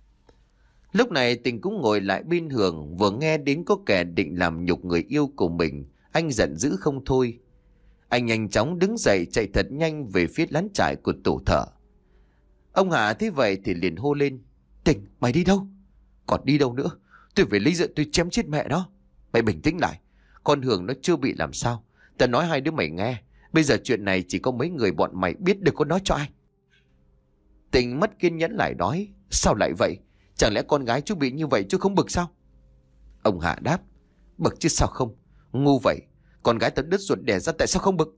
Lúc này Tình cũng ngồi lại bên Hường, vừa nghe đến có kẻ định làm nhục người yêu của mình, anh giận dữ không thôi. Anh nhanh chóng đứng dậy chạy thật nhanh về phía lán trại của tổ thợ. Ông Hạ thấy vậy thì liền hô lên: Tình, mày đi đâu? Còn đi đâu nữa? Tôi phải lấy giận tôi chém chết mẹ nó. Mày bình tĩnh lại, con Hường nó chưa bị làm sao. Tao nói hai đứa mày nghe, bây giờ chuyện này chỉ có mấy người bọn mày biết, đừng có nói cho ai. Tình mất kiên nhẫn lại nói: Sao lại vậy? Chẳng lẽ con gái chú bị như vậy chứ không bực sao? Ông Hạ đáp: Bực chứ sao không? Ngu vậy, con gái tao đứt ruột đẻ ra tại sao không bực?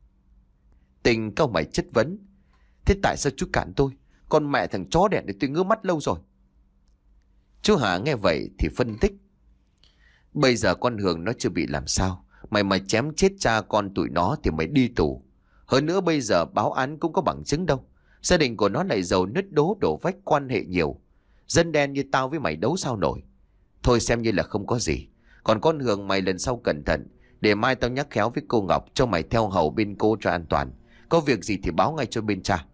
Tình cau mày chất vấn: Thế tại sao chú cản tôi? Con mẹ thằng chó đẻ để tôi ngứa mắt lâu rồi. Chú Hạ nghe vậy thì phân tích: Bây giờ con Hường nó chưa bị làm sao, mày mà chém chết cha con tụi nó thì mày đi tù. Hơn nữa bây giờ báo án cũng có bằng chứng đâu. Gia đình của nó lại giàu nứt đố đổ vách, quan hệ nhiều. Dân đen như tao với mày đấu sao nổi. Thôi xem như là không có gì. Còn con Hường mày lần sau cẩn thận, để mai tao nhắc khéo với cô Ngọc cho mày theo hầu bên cô cho an toàn. Có việc gì thì báo ngay cho bên cha.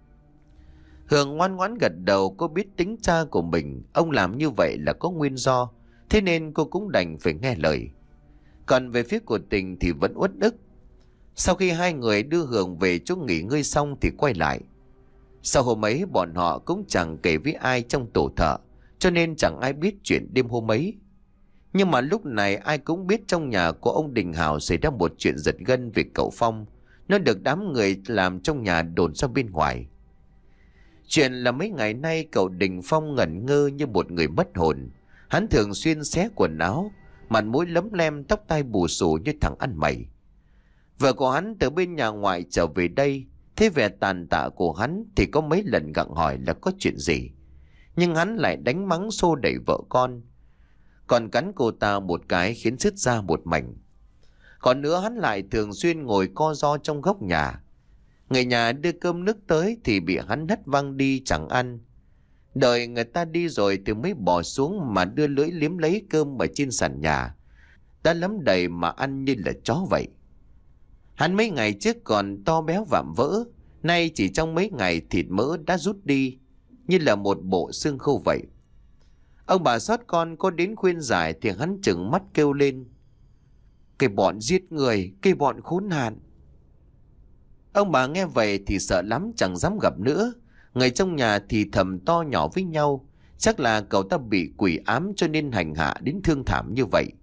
Hường ngoan ngoãn gật đầu. Cô biết tính cha của mình, ông làm như vậy là có nguyên do, thế nên cô cũng đành phải nghe lời. Còn về phía của Tình thì vẫn uất ức. Sau khi hai người đưa Hường về chỗ nghỉ ngơi xong thì quay lại. Sau hôm ấy bọn họ cũng chẳng kể với ai trong tổ thợ, cho nên chẳng ai biết chuyện đêm hôm ấy. Nhưng mà lúc này ai cũng biết trong nhà của ông Đình Hào xảy ra một chuyện giật gân về cậu Phong. Nó được đám người làm trong nhà đồn ra bên ngoài. Chuyện là mấy ngày nay cậu Đình Phong ngẩn ngơ như một người mất hồn. Hắn thường xuyên xé quần áo, mặt mũi lấm lem, tóc tai bù xù như thằng ăn mày. Vợ của hắn từ bên nhà ngoại trở về đây, thế vẻ tàn tạ của hắn thì có mấy lần gặng hỏi là có chuyện gì. Nhưng hắn lại đánh mắng xô đẩy vợ con, còn cắn cô ta một cái khiến sứt ra một mảnh. Còn nữa hắn lại thường xuyên ngồi co ro trong góc nhà. Người nhà đưa cơm nước tới thì bị hắn hất văng đi chẳng ăn. Đợi người ta đi rồi thì mới bỏ xuống mà đưa lưỡi liếm lấy cơm ở trên sàn nhà. Đã lắm đầy mà ăn như là chó vậy. Hắn mấy ngày trước còn to béo vạm vỡ, nay chỉ trong mấy ngày thịt mỡ đã rút đi, như là một bộ xương khô vậy. Ông bà sót con có đến khuyên giải thì hắn trừng mắt kêu lên: Cái bọn giết người, cái bọn khốn nạn. Ông bà nghe vậy thì sợ lắm chẳng dám gặp nữa. Người trong nhà thì thầm to nhỏ với nhau, chắc là cậu ta bị quỷ ám cho nên hành hạ đến thương thảm như vậy.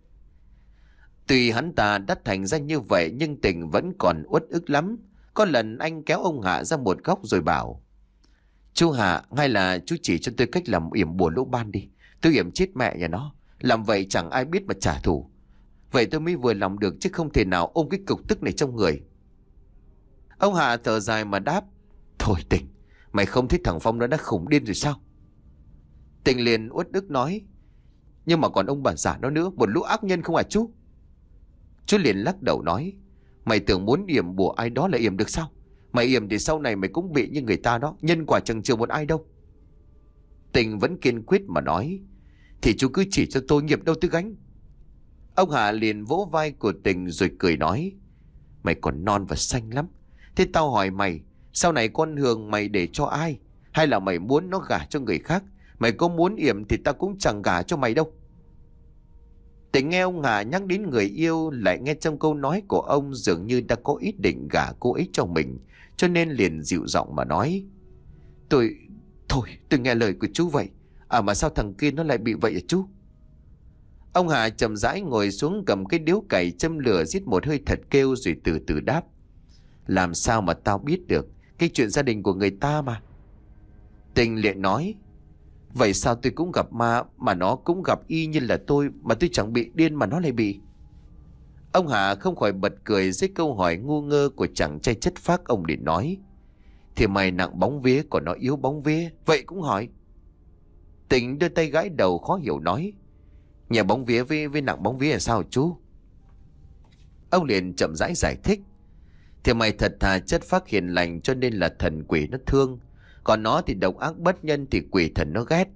Tuy hắn ta đã thành ra như vậy nhưng Tình vẫn còn uất ức lắm. Có lần anh kéo ông Hạ ra một góc rồi bảo: Chú Hạ, hay là chú chỉ cho tôi cách làm yểm bùa lỗ ban đi. Tôi yểm chết mẹ nhà nó, làm vậy chẳng ai biết mà trả thù. Vậy tôi mới vừa lòng được, chứ không thể nào ôm cái cục tức này trong người. Ông Hạ thở dài mà đáp: Thôi Tình, mày không thấy thằng Phong nó đã khủng điên rồi sao? Tình liền uất ức nói: Nhưng mà còn ông bà già nó nữa, một lũ ác nhân không à chú? Chú liền lắc đầu nói: Mày tưởng muốn yểm bùa ai đó là yểm được sao? Mày yểm thì sau này mày cũng bị như người ta đó, nhân quả chẳng chừa một ai đâu. Tình vẫn kiên quyết mà nói: Thì chú cứ chỉ cho tôi, nghiệp đâu tôi gánh. Ông Hạ liền vỗ vai của Tình rồi cười nói: Mày còn non và xanh lắm. Thế tao hỏi mày, sau này con Hường mày để cho ai? Hay là mày muốn nó gả cho người khác? Mày có muốn yểm thì tao cũng chẳng gả cho mày đâu. Tình nghe ông Hạ nhắc đến người yêu, lại nghe trong câu nói của ông dường như đã có ý định gả cô ấy cho mình, cho nên liền dịu giọng mà nói: Tôi... Thôi tôi nghe lời của chú vậy. À mà sao thằng kia nó lại bị vậy hả chú? Ông Hạ chậm rãi ngồi xuống, cầm cái điếu cày châm lửa rít một hơi thật kêu rồi từ từ đáp: Làm sao mà tao biết được, cái chuyện gia đình của người ta mà. Tình liền nói: Vậy sao tôi cũng gặp ma mà nó cũng gặp y như là tôi, mà tôi chẳng bị điên mà nó lại bị? Ông Hạ không khỏi bật cười dưới câu hỏi ngu ngơ của chàng trai chất phác. Ông liền nói: Thì mày nặng bóng vía còn nó yếu bóng vía, vậy cũng hỏi. Tình đưa tay gãi đầu khó hiểu nói: Nhà bóng vía với, với nặng bóng vía là sao chú? Ông liền chậm rãi giải thích: Thì mày thật thà chất phác hiền lành cho nên là thần quỷ nó thương. Còn nó thì độc ác bất nhân thì quỷ thần nó ghét.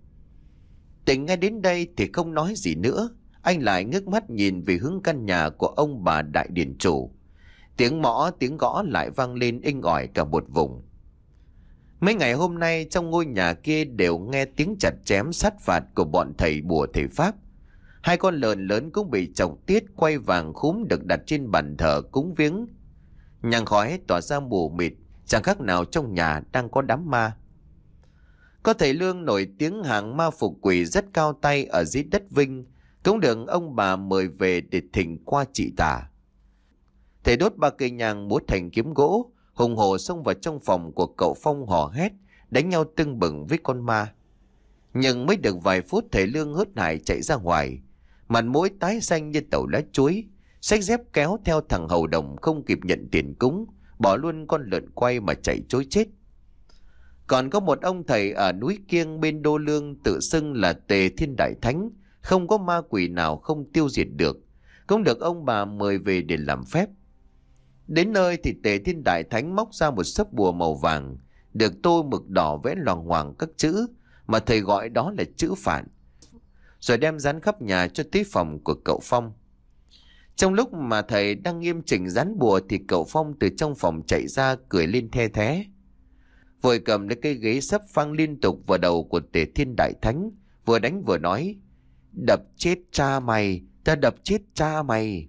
Tỉnh nghe đến đây thì không nói gì nữa. Anh lại ngước mắt nhìn về hướng căn nhà của ông bà đại điển chủ. Tiếng mõ tiếng gõ lại vang lên inh ỏi cả một vùng. Mấy ngày hôm nay trong ngôi nhà kia đều nghe tiếng chặt chém sát phạt của bọn thầy bùa thầy pháp. Hai con lợn lớn cũng bị chọc tiết quay vàng khúm được đặt trên bàn thờ cúng viếng. Nhang khói tỏa ra mù mịt, chẳng khác nào trong nhà đang có đám ma. Có thầy Lương nổi tiếng hàng ma phục quỷ rất cao tay ở dưới đất Vinh, cũng được ông bà mời về để thỉnh qua trị tà. Thầy đốt ba cây nhang múa thành kiếm gỗ, hùng hổ xông vào trong phòng của cậu Phong hò hét, đánh nhau tưng bừng với con ma. Nhưng mới được vài phút thầy Lương hớt hải chạy ra ngoài, mặt mũi tái xanh như tàu lá chuối, xách dép kéo theo thằng hầu đồng không kịp nhận tiền cúng, bỏ luôn con lợn quay mà chạy trối chết. Còn có một ông thầy ở núi Kiêng bên Đô Lương tự xưng là Tề Thiên Đại Thánh, không có ma quỷ nào không tiêu diệt được, cũng được ông bà mời về để làm phép. Đến nơi thì Tề Thiên Đại Thánh móc ra một sấp bùa màu vàng, được tô mực đỏ vẽ loằng ngoằng các chữ mà thầy gọi đó là chữ phản, rồi đem dán khắp nhà cho tới phòng của cậu Phong. Trong lúc mà thầy đang nghiêm chỉnh dán bùa thì cậu Phong từ trong phòng chạy ra cười lên the thé, vội cầm lấy cây ghế sấp phang liên tục vào đầu của Tề Thiên Đại Thánh, vừa đánh vừa nói: "Đập chết cha mày, ta đập chết cha mày."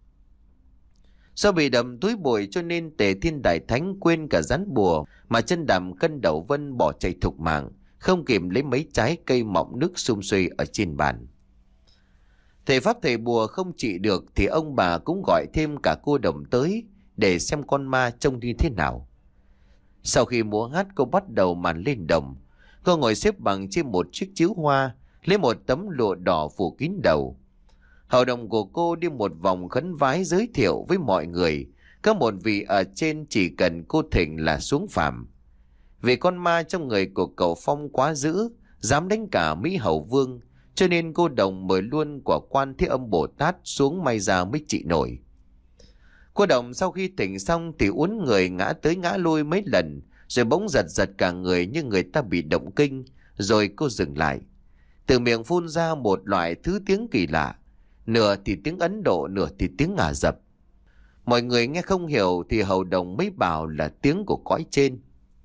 Do bị đầm túi bụi cho nên Tề Thiên Đại Thánh quên cả dán bùa, mà chân đàm cân đầu vân bỏ chạy thục mạng, không kịp lấy mấy trái cây mọng nước sum suê ở trên bàn. Thầy pháp thầy bùa không trị được thì ông bà cũng gọi thêm cả cô đồng tới để xem con ma trông như thế nào. Sau khi múa hát, cô bắt đầu màn lên đồng. Cô ngồi xếp bằng trên một chiếc chiếu hoa, lấy một tấm lụa đỏ phủ kín đầu. Hầu đồng của cô đi một vòng khấn vái giới thiệu với mọi người, có một vị ở trên chỉ cần cô thỉnh là xuống phàm. Vì con ma trong người của cậu Phong quá dữ, dám đánh cả Mỹ Hầu Vương, cho nên cô đồng mời luôn của Quan Thế Âm Bồ Tát xuống may ra mới trị nổi. Cô đồng sau khi tỉnh xong thì uốn người ngã tới ngã lui mấy lần, rồi bỗng giật giật cả người như người ta bị động kinh, rồi cô dừng lại. Từ miệng phun ra một loại thứ tiếng kỳ lạ, nửa thì tiếng Ấn Độ, nửa thì tiếng Ả Rập. Mọi người nghe không hiểu thì hầu đồng mới bảo là tiếng của cõi trên.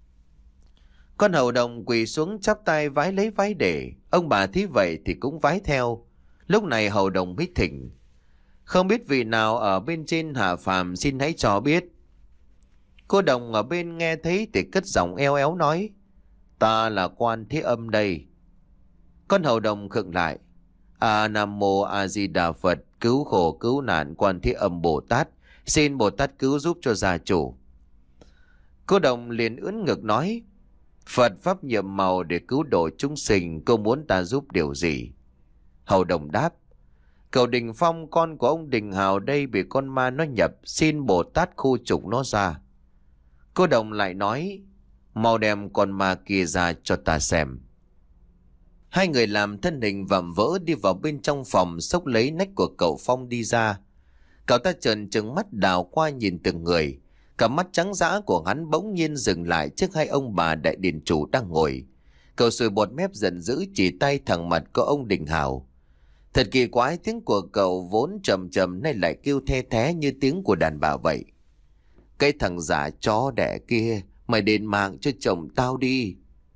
Con hầu đồng quỳ xuống chắp tay vái lấy vái để, ông bà thấy vậy thì cũng vái theo. Lúc này hầu đồng mới thỉnh: "Không biết vị nào ở bên trên hạ phàm xin hãy cho biết." Cô đồng ở bên nghe thấy thì cất giọng eo éo nói: "Ta là Quan Thế Âm đây." Con hầu đồng khựng lại: "A Nam Mô A Di Đà Phật, cứu khổ cứu nạn Quan Thế Âm Bồ Tát, xin Bồ Tát cứu giúp cho gia chủ." Cô đồng liền ưỡn ngực nói: "Phật pháp nhiệm màu để cứu độ chúng sinh, cô muốn ta giúp điều gì?" Hầu đồng đáp: "Cậu Đình Phong, con của ông Đình Hào đây bị con ma nó nhập, xin Bồ Tát khu trục nó ra." Cô đồng lại nói: "Mau đem con ma kia ra cho ta xem." Hai người làm thân hình vạm vỡ đi vào bên trong phòng, xốc lấy nách của cậu Phong đi ra. Cậu ta trợn trừng mắt đào qua nhìn từng người. Cả mắt trắng dã của hắn bỗng nhiên dừng lại trước hai ông bà đại điển chủ đang ngồi. Cậu sùi bọt mép giận dữ chỉ tay thẳng mặt của ông Đình Hào. Thật kỳ quái, tiếng của cậu vốn trầm trầm nay lại kêu the thé như tiếng của đàn bà vậy. "Cái thằng giả chó đẻ kia, mày đền mạng cho chồng tao đi."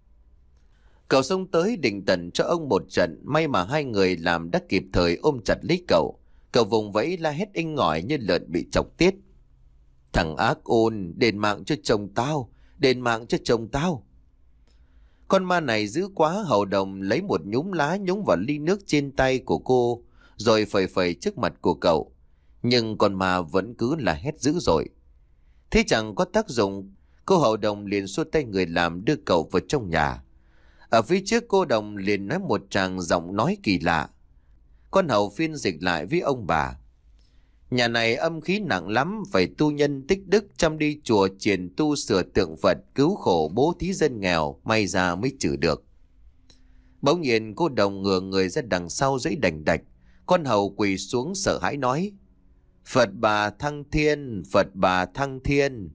Cậu xông tới định tần cho ông một trận, may mà hai người làm đã kịp thời ôm chặt lấy cậu. Cậu vùng vẫy la hét inh ngỏi như lợn bị chọc tiết: "Thằng ác ôn, đền mạng cho chồng tao, đền mạng cho chồng tao." Con ma này dữ quá, hầu đồng lấy một nhúm lá nhúng vào ly nước trên tay của cô, rồi phẩy phẩy trước mặt của cậu. Nhưng con ma vẫn cứ là hét dữ dội. Thế chẳng có tác dụng, cô hầu đồng liền xua tay người làm đưa cậu vào trong nhà. Ở phía trước cô đồng liền nói một tràng giọng nói kỳ lạ. Con hầu phiên dịch lại với ông bà: "Nhà này âm khí nặng lắm, phải tu nhân tích đức, chăm đi chùa chiền tu sửa tượng Phật, cứu khổ bố thí dân nghèo, may ra mới trừ được." Bỗng nhiên cô đồng ngửa người ra đằng sau dãy đành đạch. Con hầu quỳ xuống sợ hãi nói: Phật Bà thăng thiên, Phật Bà thăng thiên.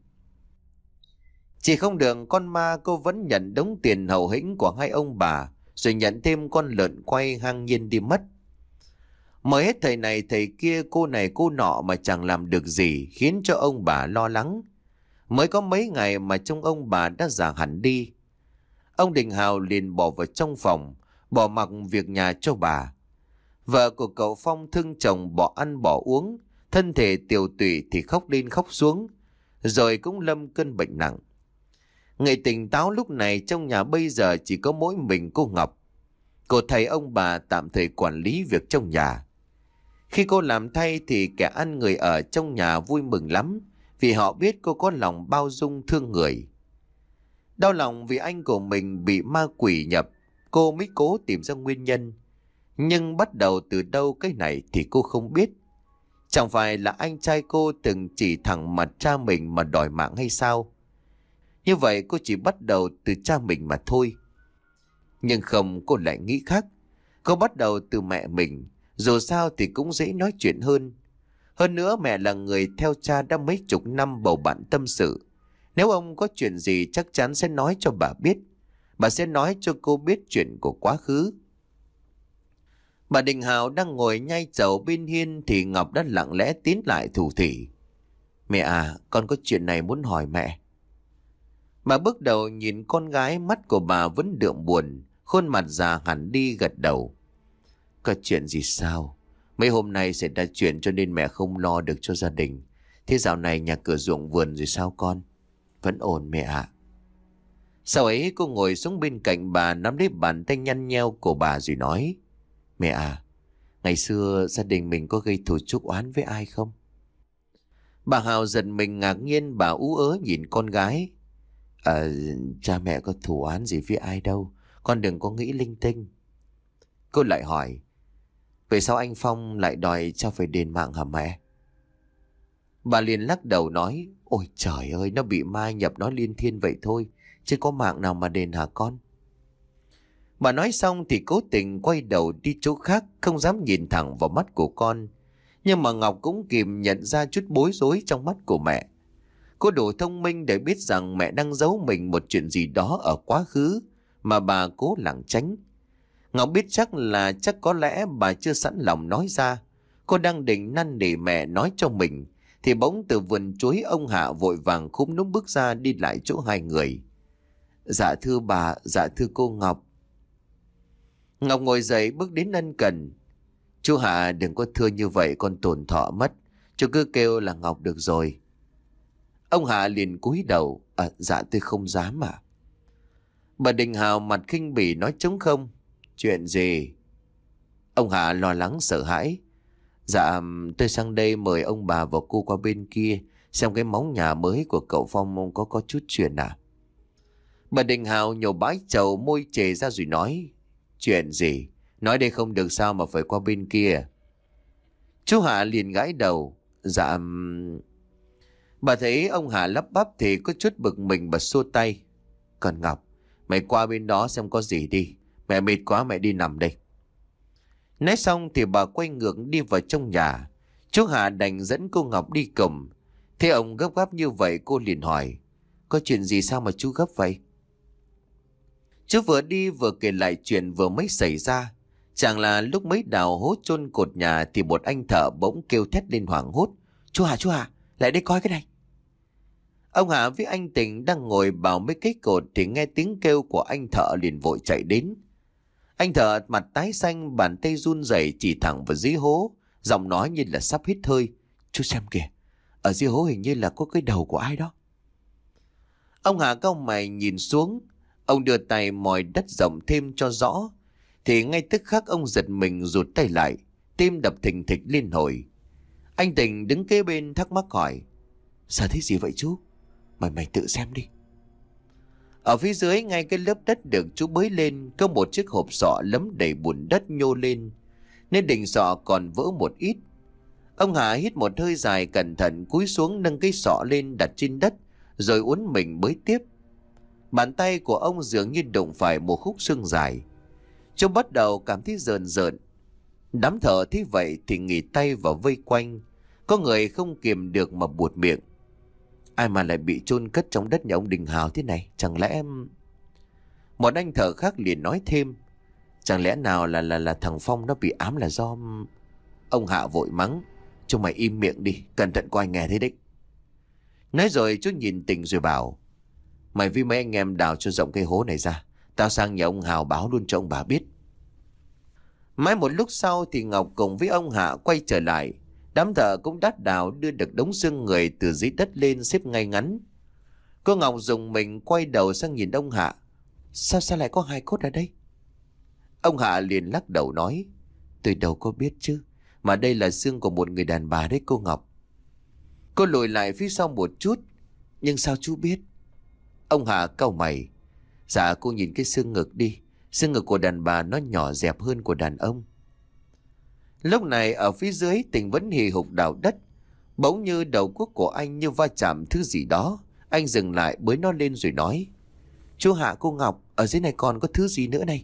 Chỉ không được con ma, cô vẫn nhận đống tiền hậu hĩnh của hai ông bà, rồi nhận thêm con lợn quay ngang nhiên đi mất. Mới hết thầy này thầy kia, cô này cô nọ mà chẳng làm được gì, khiến cho ông bà lo lắng. Mới có mấy ngày mà trông ông bà đã già hẳn đi. Ông Đình Hào liền bỏ vào trong phòng, bỏ mặc việc nhà cho bà. Vợ của cậu Phong thương chồng bỏ ăn bỏ uống, thân thể tiều tụy thì khóc lên khóc xuống, rồi cũng lâm cơn bệnh nặng. Người tỉnh táo lúc này trong nhà bây giờ chỉ có mỗi mình cô Ngọc. Cô thấy ông bà tạm thời quản lý việc trong nhà. Khi cô làm thay thì kẻ ăn người ở trong nhà vui mừng lắm, vì họ biết cô có lòng bao dung thương người. Đau lòng vì anh của mình bị ma quỷ nhập, cô mới cố tìm ra nguyên nhân. Nhưng bắt đầu từ đâu cái này thì cô không biết. Chẳng phải là anh trai cô từng chỉ thẳng mặt cha mình mà đòi mạng hay sao? Như vậy cô chỉ bắt đầu từ cha mình mà thôi. Nhưng không, cô lại nghĩ khác. Cô bắt đầu từ mẹ mình, dù sao thì cũng dễ nói chuyện hơn. Hơn nữa mẹ là người theo cha đã mấy chục năm bầu bạn tâm sự. Nếu ông có chuyện gì chắc chắn sẽ nói cho bà biết. Bà sẽ nói cho cô biết chuyện của quá khứ. Bà Đình Hào đang ngồi nhai trầu bên hiên thì Ngọc đã lặng lẽ tiến lại thủ thỉ. Mẹ à, con có chuyện này muốn hỏi mẹ. Bà bước đầu nhìn con gái, mắt của bà vẫn đượm buồn, khuôn mặt già hẳn đi, gật đầu. Có chuyện gì sao? Mấy hôm nay xảy ra chuyện cho nên mẹ không lo được cho gia đình. Thế dạo này nhà cửa ruộng vườn rồi sao con? Vẫn ổn mẹ ạ. Sau ấy cô ngồi xuống bên cạnh bà, nắm lấy bàn tay nhăn nheo của bà rồi nói. Mẹ à, ngày xưa gia đình mình có gây thù chuốc oán với ai không? Bà Hào giật mình ngạc nhiên, bà ú ớ nhìn con gái. À, cha mẹ có thù oán gì với ai đâu, con đừng có nghĩ linh tinh. Cô lại hỏi, vậy sao anh Phong lại đòi cha phải đền mạng hả mẹ? Bà liền lắc đầu nói, ôi trời ơi, nó bị ma nhập nó liên thiên vậy thôi, chứ có mạng nào mà đền hả con? Bà nói xong thì cố tình quay đầu đi chỗ khác, không dám nhìn thẳng vào mắt của con. Nhưng mà Ngọc cũng kìm nhận ra chút bối rối trong mắt của mẹ. Cô đủ thông minh để biết rằng mẹ đang giấu mình một chuyện gì đó ở quá khứ mà bà cố lảng tránh. Ngọc biết chắc là chắc có lẽ bà chưa sẵn lòng nói ra. Cô đang định năn nỉ mẹ nói cho mình thì bỗng từ vườn chuối ông Hạ vội vàng khúm núm bước ra, đi lại chỗ hai người. Dạ thưa bà, dạ thưa cô Ngọc. Ngọc ngồi dậy bước đến ân cần. Chú Hạ đừng có thưa như vậy, con tổn thọ mất. Chú cứ kêu là Ngọc được rồi. Ông Hạ liền cúi đầu. À, dạ tôi không dám à. Bà Đình Hào mặt khinh bỉ nói trống không. Chuyện gì? Ông Hạ lo lắng sợ hãi. Dạ tôi sang đây mời ông bà và cô qua bên kia xem cái móng nhà mới của cậu Phong có có chút chuyện à. Bà Đình Hào nhổ bãi chầu, môi chề ra rồi nói. Chuyện gì? Nói đây không được sao mà phải qua bên kia. Chú Hạ liền gãi đầu. Dạ... Bà thấy ông Hạ lắp bắp thì có chút bực mình, bà xua tay. Còn Ngọc, mày qua bên đó xem có gì đi. Mẹ mệt quá, mẹ đi nằm đây. Nói xong thì bà quay ngược đi vào trong nhà. Chú Hạ đành dẫn cô Ngọc đi cùng. Thế ông gấp gáp như vậy, cô liền hỏi. Có chuyện gì sao mà chú gấp vậy? Chú vừa đi vừa kể lại chuyện vừa mới xảy ra. Chẳng là lúc mới đào hố chôn cột nhà thì một anh thợ bỗng kêu thét lên hoảng hốt. Chú Hạ, chú Hạ, lại đây coi cái này. Ông Hạ với anh Tình đang ngồi bảo mấy cái cột thì nghe tiếng kêu của anh thợ liền vội chạy đến. Anh thợ mặt tái xanh, bàn tay run rẩy chỉ thẳng vào dưới hố, giọng nói như là sắp hít hơi. Chú xem kìa, ở dưới hố hình như là có cái đầu của ai đó. Ông Hạ cau mày nhìn xuống, ông đưa tay mòi đất rộng thêm cho rõ. Thì ngay tức khắc ông giật mình rụt tay lại, tim đập thình thịch liên hồi. Anh Tình đứng kế bên thắc mắc hỏi. Sao thế gì vậy chú? Mày mày tự xem đi. Ở phía dưới ngay cái lớp đất được chú bới lên, có một chiếc hộp sọ lấm đầy bùn đất nhô lên, nên đỉnh sọ còn vỡ một ít. Ông Hà hít một hơi dài, cẩn thận cúi xuống nâng cái sọ lên đặt trên đất, rồi uốn mình bới tiếp. Bàn tay của ông dường như đụng phải một khúc xương dài. Chú bắt đầu cảm thấy rờn rợn. Đám thợ thế vậy thì nghỉ tay và vây quanh. Có người không kiềm được mà buột miệng. Ai mà lại bị chôn cất trong đất nhà ông Đình Hào thế này? Chẳng lẽ em... Một anh thợ khác liền nói thêm. Chẳng lẽ nào là là là thằng Phong nó bị ám là do... Ông Hạ vội mắng. Chúng mày im miệng đi, cẩn thận có ai nghe thấy đấy. Nói rồi chú nhìn Tình rồi bảo. Mày với mấy anh em đào cho rộng cái hố này ra. Tao sang nhà ông Hào báo luôn cho ông bà biết. Mãi một lúc sau thì Ngọc cùng với ông Hạ quay trở lại. Đám thợ cũng đát đào đưa được đống xương người từ dưới đất lên xếp ngay ngắn. Cô Ngọc dùng mình quay đầu sang nhìn ông Hạ. Sao sao lại có hai cốt ở đây? Ông Hạ liền lắc đầu nói. Tôi đâu có biết chứ. Mà đây là xương của một người đàn bà đấy cô Ngọc. Cô lùi lại phía sau một chút. Nhưng sao chú biết? Ông Hạ cau mày. Dạ cô nhìn cái xương ngực đi. Xương ngực của đàn bà nó nhỏ dẹp hơn của đàn ông. Lúc này ở phía dưới Tình vẫn hì hục đào đất. Bỗng như đầu cuốc của anh như va chạm thứ gì đó. Anh dừng lại bới nó lên rồi nói. Chú Hạ cô Ngọc, ở dưới này còn có thứ gì nữa này?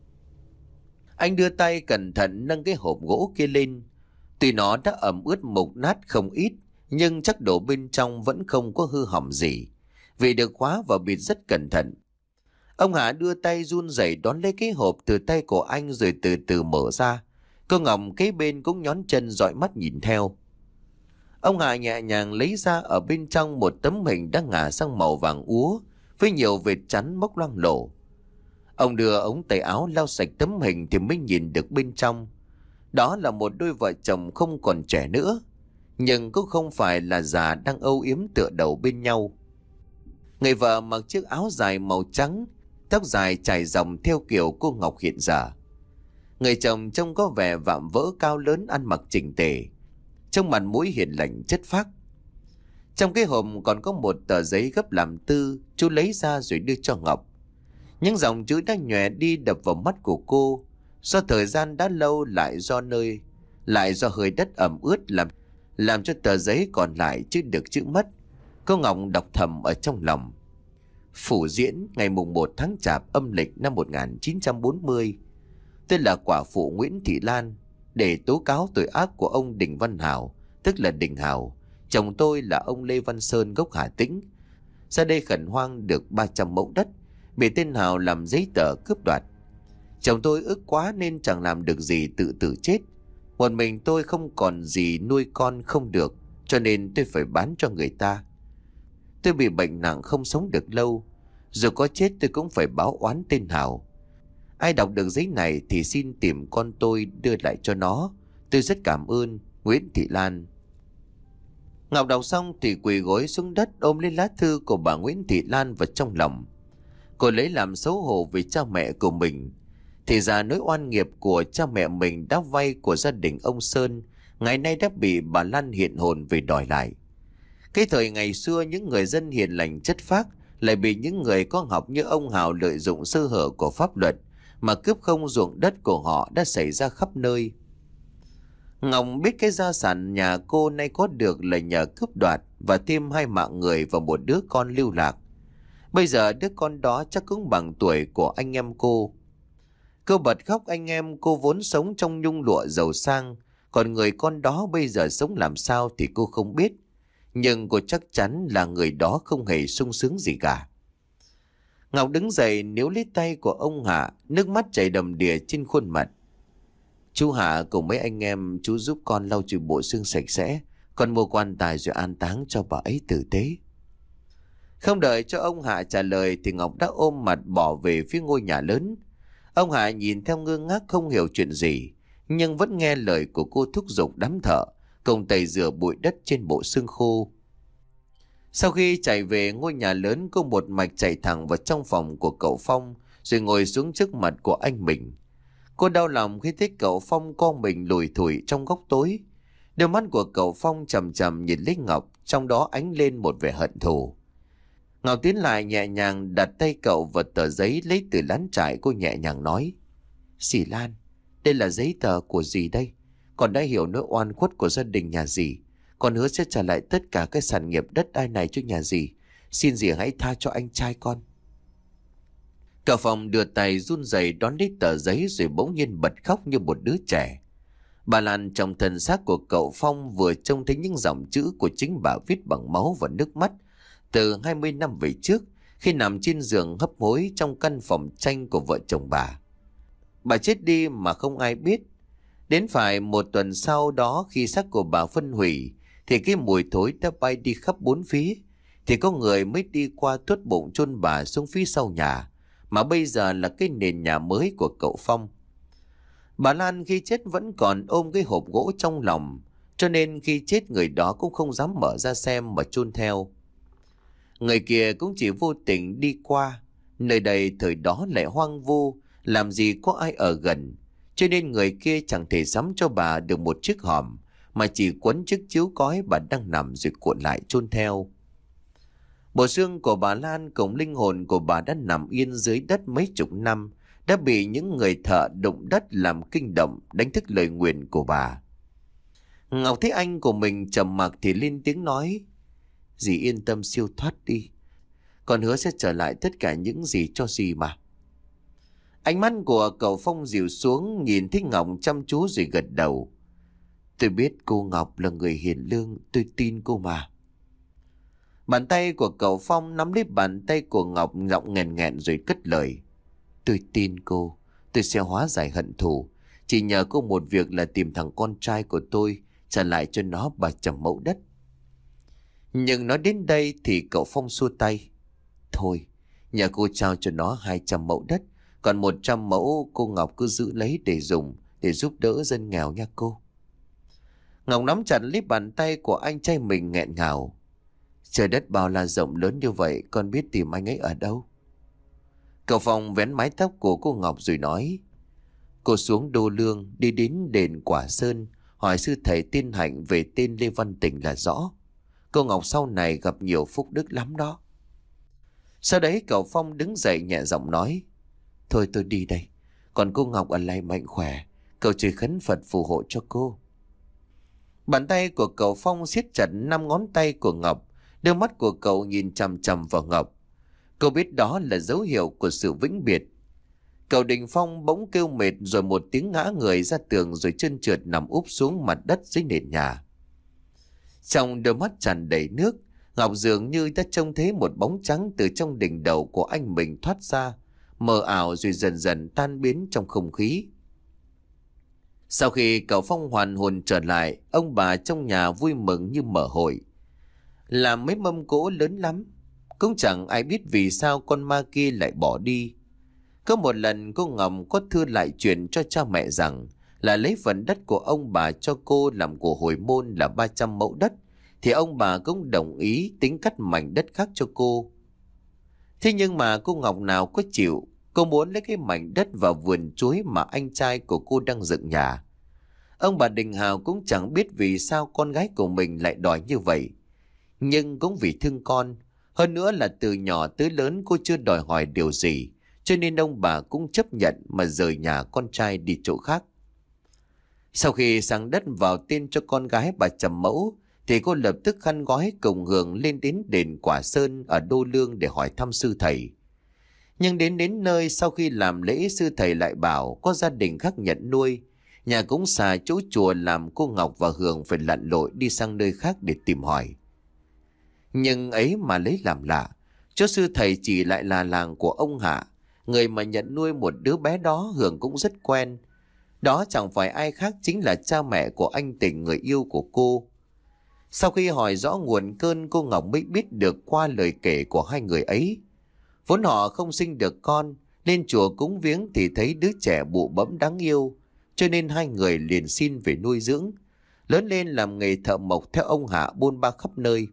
Anh đưa tay cẩn thận nâng cái hộp gỗ kia lên. Tuy nó đã ẩm ướt mục nát không ít, nhưng chắc đồ bên trong vẫn không có hư hỏng gì, vì được khóa và bịt rất cẩn thận. Ông Hạ đưa tay run rẩy đón lấy cái hộp từ tay của anh rồi từ từ mở ra. Cô Ngọc kế bên cũng nhón chân dõi mắt nhìn theo. Ông Hạ nhẹ nhàng lấy ra ở bên trong một tấm hình đã ngả sang màu vàng úa với nhiều vệt chắn mốc loang lổ. Ông đưa ống tay áo lau sạch tấm hình thì mới nhìn được bên trong. Đó là một đôi vợ chồng không còn trẻ nữa, nhưng cũng không phải là già đang âu yếm tựa đầu bên nhau. Người vợ mặc chiếc áo dài màu trắng, tóc dài trải dòng theo kiểu cô Ngọc hiện giờ. Người chồng trông có vẻ vạm vỡ cao lớn, ăn mặc chỉnh tề, trong mặt mũi hiền lành chất phác. Trong cái hộp còn có một tờ giấy gấp làm tư, chú lấy ra rồi đưa cho Ngọc. Những dòng chữ đã nhòe đi đập vào mắt của cô, do thời gian đã lâu lại do nơi, lại do hơi đất ẩm ướt làm làm cho tờ giấy còn lại chứ được chữ mất. Cô Ngọc đọc thầm ở trong lòng. Phủ Diễn ngày mùng một tháng Chạp âm lịch năm một nghìn chín trăm bốn mươi. Tên là quả phụ Nguyễn Thị Lan, để tố cáo tội ác của ông Đình Văn Hào, tức là Đình Hào. Chồng tôi là ông Lê Văn Sơn gốc Hà Tĩnh. Ra đây khẩn hoang được ba trăm mẫu đất, bị tên Hào làm giấy tờ cướp đoạt. Chồng tôi ức quá nên chẳng làm được gì tự tử chết. Một mình tôi không còn gì nuôi con không được, cho nên tôi phải bán cho người ta. Tôi bị bệnh nặng không sống được lâu, dù có chết tôi cũng phải báo oán tên Hào. Ai đọc được giấy này thì xin tìm con tôi đưa lại cho nó. Tôi rất cảm ơn. Nguyễn Thị Lan. Ngọc đọc xong thì quỳ gối xuống đất ôm lấy lá thư của bà Nguyễn Thị Lan vào trong lòng. Cô lấy làm xấu hổ vì cha mẹ của mình. Thì ra nỗi oan nghiệp của cha mẹ mình đã vay của gia đình ông Sơn, ngày nay đã bị bà Lan hiện hồn về đòi lại. Cái thời ngày xưa những người dân hiền lành chất phác lại bị những người có học như ông Hào lợi dụng sơ hở của pháp luật mà cướp không ruộng đất của họ đã xảy ra khắp nơi. Ngọc biết cái gia sản nhà cô nay có được là nhờ cướp đoạt và thêm hai mạng người và một đứa con lưu lạc. Bây giờ đứa con đó chắc cũng bằng tuổi của anh em cô. Cô bật khóc. Anh em cô vốn sống trong nhung lụa giàu sang, còn người con đó bây giờ sống làm sao thì cô không biết. Nhưng cô chắc chắn là người đó không hề sung sướng gì cả. Ngọc đứng dậy níu lấy tay của ông Hạ, nước mắt chảy đầm đìa trên khuôn mặt. Chú Hạ cùng mấy anh em chú giúp con lau chùi bộ xương sạch sẽ, con mua quan tài rồi an táng cho bà ấy tử tế. Không đợi cho ông Hạ trả lời thì Ngọc đã ôm mặt bỏ về phía ngôi nhà lớn. Ông Hạ nhìn theo ngơ ngác không hiểu chuyện gì, nhưng vẫn nghe lời của cô thúc giục đám thợ cùng tẩy rửa bụi đất trên bộ xương khô. Sau khi chạy về ngôi nhà lớn, cô một mạch chạy thẳng vào trong phòng của cậu Phong rồi ngồi xuống trước mặt của anh mình. Cô đau lòng khi thấy cậu Phong co mình lủi thủi trong góc tối. Đôi mắt của cậu Phong chằm chằm nhìn lấy Ngọc, trong đó ánh lên một vẻ hận thù. Ngọc tiến lại nhẹ nhàng đặt tay cậu vào tờ giấy lấy từ lán trại. Cô nhẹ nhàng nói: Dì Lan, đây là giấy tờ của dì đây. Con đã hiểu nỗi oan khuất của gia đình nhà dì. Con hứa sẽ trả lại tất cả cái sản nghiệp đất đai này cho nhà dì. Xin dì hãy tha cho anh trai con. Cậu Phong đưa tay run rẩy đón lấy tờ giấy rồi bỗng nhiên bật khóc như một đứa trẻ. Bà Lan trong thân xác của cậu Phong vừa trông thấy những dòng chữ của chính bà viết bằng máu và nước mắt từ hai mươi năm về trước, khi nằm trên giường hấp hối trong căn phòng tranh của vợ chồng bà. Bà chết đi mà không ai biết. Đến phải một tuần sau đó, khi xác của bà phân hủy thì cái mùi thối đã bay đi khắp bốn phía, thì có người mới đi qua tuốt bụng chôn bà xuống phía sau nhà, mà bây giờ là cái nền nhà mới của cậu Phong. Bà Lan khi chết vẫn còn ôm cái hộp gỗ trong lòng, cho nên khi chết người đó cũng không dám mở ra xem mà chôn theo. Người kia cũng chỉ vô tình đi qua, nơi đây thời đó lại hoang vu, làm gì có ai ở gần, cho nên người kia chẳng thể sắm cho bà được một chiếc hòm, mà chỉ quấn chiếc chiếu cói bà đang nằm rồi cuộn lại chôn theo. Bộ xương của bà Lan cùng linh hồn của bà đã nằm yên dưới đất mấy chục năm, đã bị những người thợ đụng đất làm kinh động, đánh thức lời nguyền của bà. Ngọc thấy anh của mình trầm mặc thì lên tiếng nói: "Dì yên tâm siêu thoát đi, con hứa sẽ trở lại tất cả những gì cho dì mà." Ánh mắt của cậu Phong dịu xuống, nhìn thấy Ngọc chăm chú rồi gật đầu: "Tôi biết cô Ngọc là người hiền lương, tôi tin cô mà." Bàn tay của cậu Phong nắm lấy bàn tay của Ngọc, giọng nghẹn nghẹn rồi cất lời: "Tôi tin cô, tôi sẽ hóa giải hận thù. Chỉ nhờ cô một việc là tìm thằng con trai của tôi, trả lại cho nó ba trăm mẫu đất." Nhưng nói đến đây thì cậu Phong xua tay: "Thôi, nhà cô trao cho nó hai trăm mẫu đất, còn một trăm mẫu cô Ngọc cứ giữ lấy để dùng, để giúp đỡ dân nghèo nha cô." Ngọc nắm chặt lấy bàn tay của anh trai mình nghẹn ngào: "Trời đất bao la rộng lớn như vậy, con biết tìm anh ấy ở đâu?" Cậu Phong vén mái tóc của cô Ngọc rồi nói: "Cô xuống Đô Lương, đi đến đền Quả Sơn, hỏi sư thầy Tiên Hạnh về tên Lê Văn Tỉnh là rõ. Cô Ngọc sau này gặp nhiều phúc đức lắm đó." Sau đấy cậu Phong đứng dậy nhẹ giọng nói: "Thôi tôi đi đây, còn cô Ngọc ở lại mạnh khỏe, cậu chỉ khấn Phật phù hộ cho cô." Bàn tay của cậu Phong siết chặt năm ngón tay của Ngọc, đôi mắt của cậu nhìn chằm chằm vào Ngọc. Cậu biết đó là dấu hiệu của sự vĩnh biệt. Cậu Đình Phong bỗng kêu mệt rồi một tiếng ngã người ra tường, rồi chân trượt nằm úp xuống mặt đất dưới nền nhà. Trong đôi mắt tràn đầy nước, Ngọc dường như đã trông thấy một bóng trắng từ trong đỉnh đầu của anh mình thoát ra, mờ ảo rồi dần dần tan biến trong không khí. Sau khi cậu Phong hoàn hồn trở lại, ông bà trong nhà vui mừng như mở hội. Làm mấy mâm cỗ lớn lắm, cũng chẳng ai biết vì sao con ma kia lại bỏ đi. Có một lần cô Ngọc có thư lại chuyện cho cha mẹ rằng là lấy phần đất của ông bà cho cô làm của hồi môn là ba trăm mẫu đất, thì ông bà cũng đồng ý tính cắt mảnh đất khác cho cô. Thế nhưng mà cô Ngọc nào có chịu, cô muốn lấy cái mảnh đất vào vườn chuối mà anh trai của cô đang dựng nhà. Ông bà Đình Hào cũng chẳng biết vì sao con gái của mình lại đòi như vậy, nhưng cũng vì thương con, hơn nữa là từ nhỏ tới lớn cô chưa đòi hỏi điều gì, cho nên ông bà cũng chấp nhận mà rời nhà con trai đi chỗ khác. Sau khi sang đất vào tên cho con gái bà Trầm Mẫu, thì cô lập tức khăn gói cùng Hường lên đến đền Quả Sơn ở Đô Lương để hỏi thăm sư thầy. Nhưng đến đến nơi, sau khi làm lễ, sư thầy lại bảo có gia đình khác nhận nuôi, nhà cũng xà chỗ chùa, làm cô Ngọc và Hường phải lặn lội đi sang nơi khác để tìm hỏi. Nhưng ấy mà lấy làm lạ, chỗ sư thầy chỉ lại là làng của ông Hạ, người mà nhận nuôi một đứa bé đó Hường cũng rất quen. Đó chẳng phải ai khác chính là cha mẹ của anh Tình, người yêu của cô. Sau khi hỏi rõ nguồn cơn, cô Ngọc mới biết được qua lời kể của hai người ấy. Vốn họ không sinh được con, lên chùa cúng viếng thì thấy đứa trẻ bụ bẫm đáng yêu, cho nên hai người liền xin về nuôi dưỡng. Lớn lên làm nghề thợ mộc theo ông Hạ, bôn ba khắp nơi.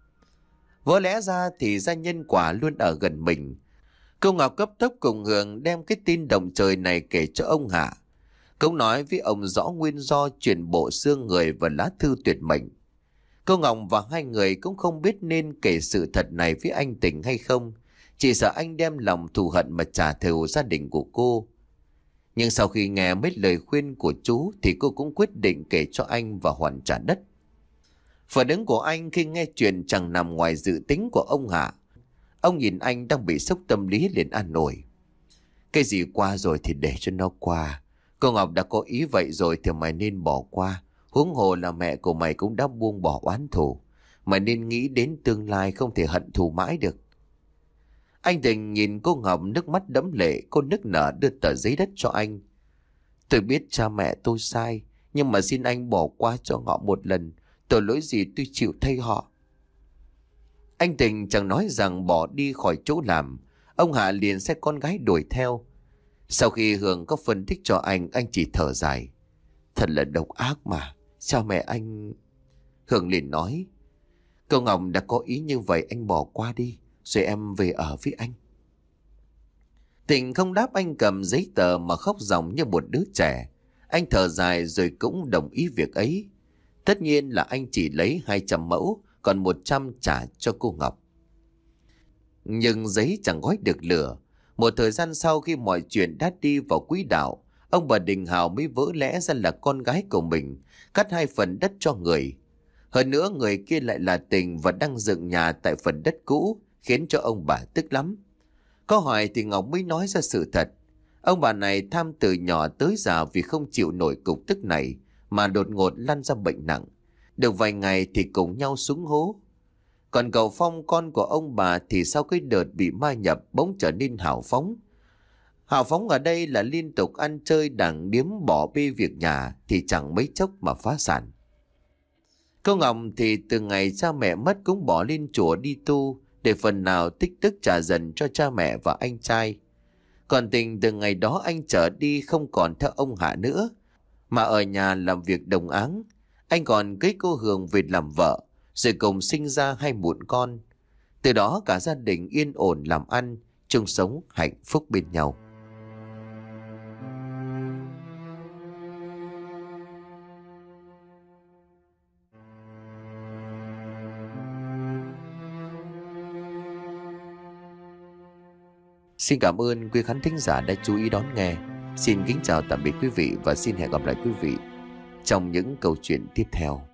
Vỡ lẽ ra thì gia nhân Quả luôn ở gần mình. Cô Ngọc cấp tốc cùng Hường đem cái tin động trời này kể cho ông Hạ. Cũng nói với ông rõ nguyên do chuyển bộ xương người và lá thư tuyệt mệnh. Cô Ngọc và hai người cũng không biết nên kể sự thật này với anh Tình hay không, chỉ sợ anh đem lòng thù hận mà trả thù gia đình của cô. Nhưng sau khi nghe mấy lời khuyên của chú thì cô cũng quyết định kể cho anh và hoàn trả đất. Phản ứng của anh khi nghe chuyện chẳng nằm ngoài dự tính của ông Hạ. Ông nhìn anh đang bị sốc tâm lý liền an ủi: "Cái gì qua rồi thì để cho nó qua. Cô Ngọc đã có ý vậy rồi thì mày nên bỏ qua. Huống hồ là mẹ của mày cũng đã buông bỏ oán thù. Mày nên nghĩ đến tương lai, không thể hận thù mãi được. Anh Tình nhìn cô Ngọc, nước mắt đẫm lệ. Cô nức nở đưa tờ giấy đất cho anh. Tôi biết cha mẹ tôi sai, nhưng mà xin anh bỏ qua cho họ một lần. Tội lỗi gì tôi chịu thay họ. Anh Tình chẳng nói rằng bỏ đi khỏi chỗ làm. Ông Hạ liền xe con gái đuổi theo. Sau khi Hường có phân tích cho anh, anh chỉ thở dài. Thật là độc ác mà. Cha mẹ anh... Hường liền nói. Cô Ngọc đã có ý như vậy, anh bỏ qua đi, rồi em về ở với anh. Tình không đáp, anh cầm giấy tờ mà khóc ròng như một đứa trẻ. Anh thở dài rồi cũng đồng ý việc ấy. Tất nhiên là anh chỉ lấy hai trăm mẫu, còn một trăm trả cho cô Ngọc. Nhưng giấy chẳng gói được lửa. Một thời gian sau, khi mọi chuyện đã đi vào quỹ đạo, ông bà Đình Hào mới vỡ lẽ ra là con gái của mình cắt hai phần đất cho người. Hơn nữa người kia lại là Tình và đang dựng nhà tại phần đất cũ, khiến cho ông bà tức lắm. Có hỏi thì Ngọc mới nói ra sự thật. Ông bà này tham từ nhỏ tới già vì không chịu nổi cục tức này mà đột ngột lăn ra bệnh nặng. Được vài ngày thì cùng nhau xuống hố. Còn cậu Phong, con của ông bà, thì sau cái đợt bị ma nhập bỗng trở nên hào phóng. Hào phóng ở đây là liên tục ăn chơi đảng điếm, bỏ bê việc nhà thì chẳng mấy chốc mà phá sản. Cô Ngọc thì từ ngày cha mẹ mất cũng bỏ lên chùa đi tu để phần nào tích đức trả dần cho cha mẹ và anh trai. Còn Tình từ ngày đó anh trở đi không còn theo ông Hạ nữa, mà ở nhà làm việc đồng áng. Anh còn cưới cô Hường về làm vợ, rồi cùng sinh ra hai mụn con. Từ đó cả gia đình yên ổn làm ăn, chung sống hạnh phúc bên nhau. Xin cảm ơn quý khán thính giả đã chú ý đón nghe. Xin kính chào tạm biệt quý vị và xin hẹn gặp lại quý vị trong những câu chuyện tiếp theo.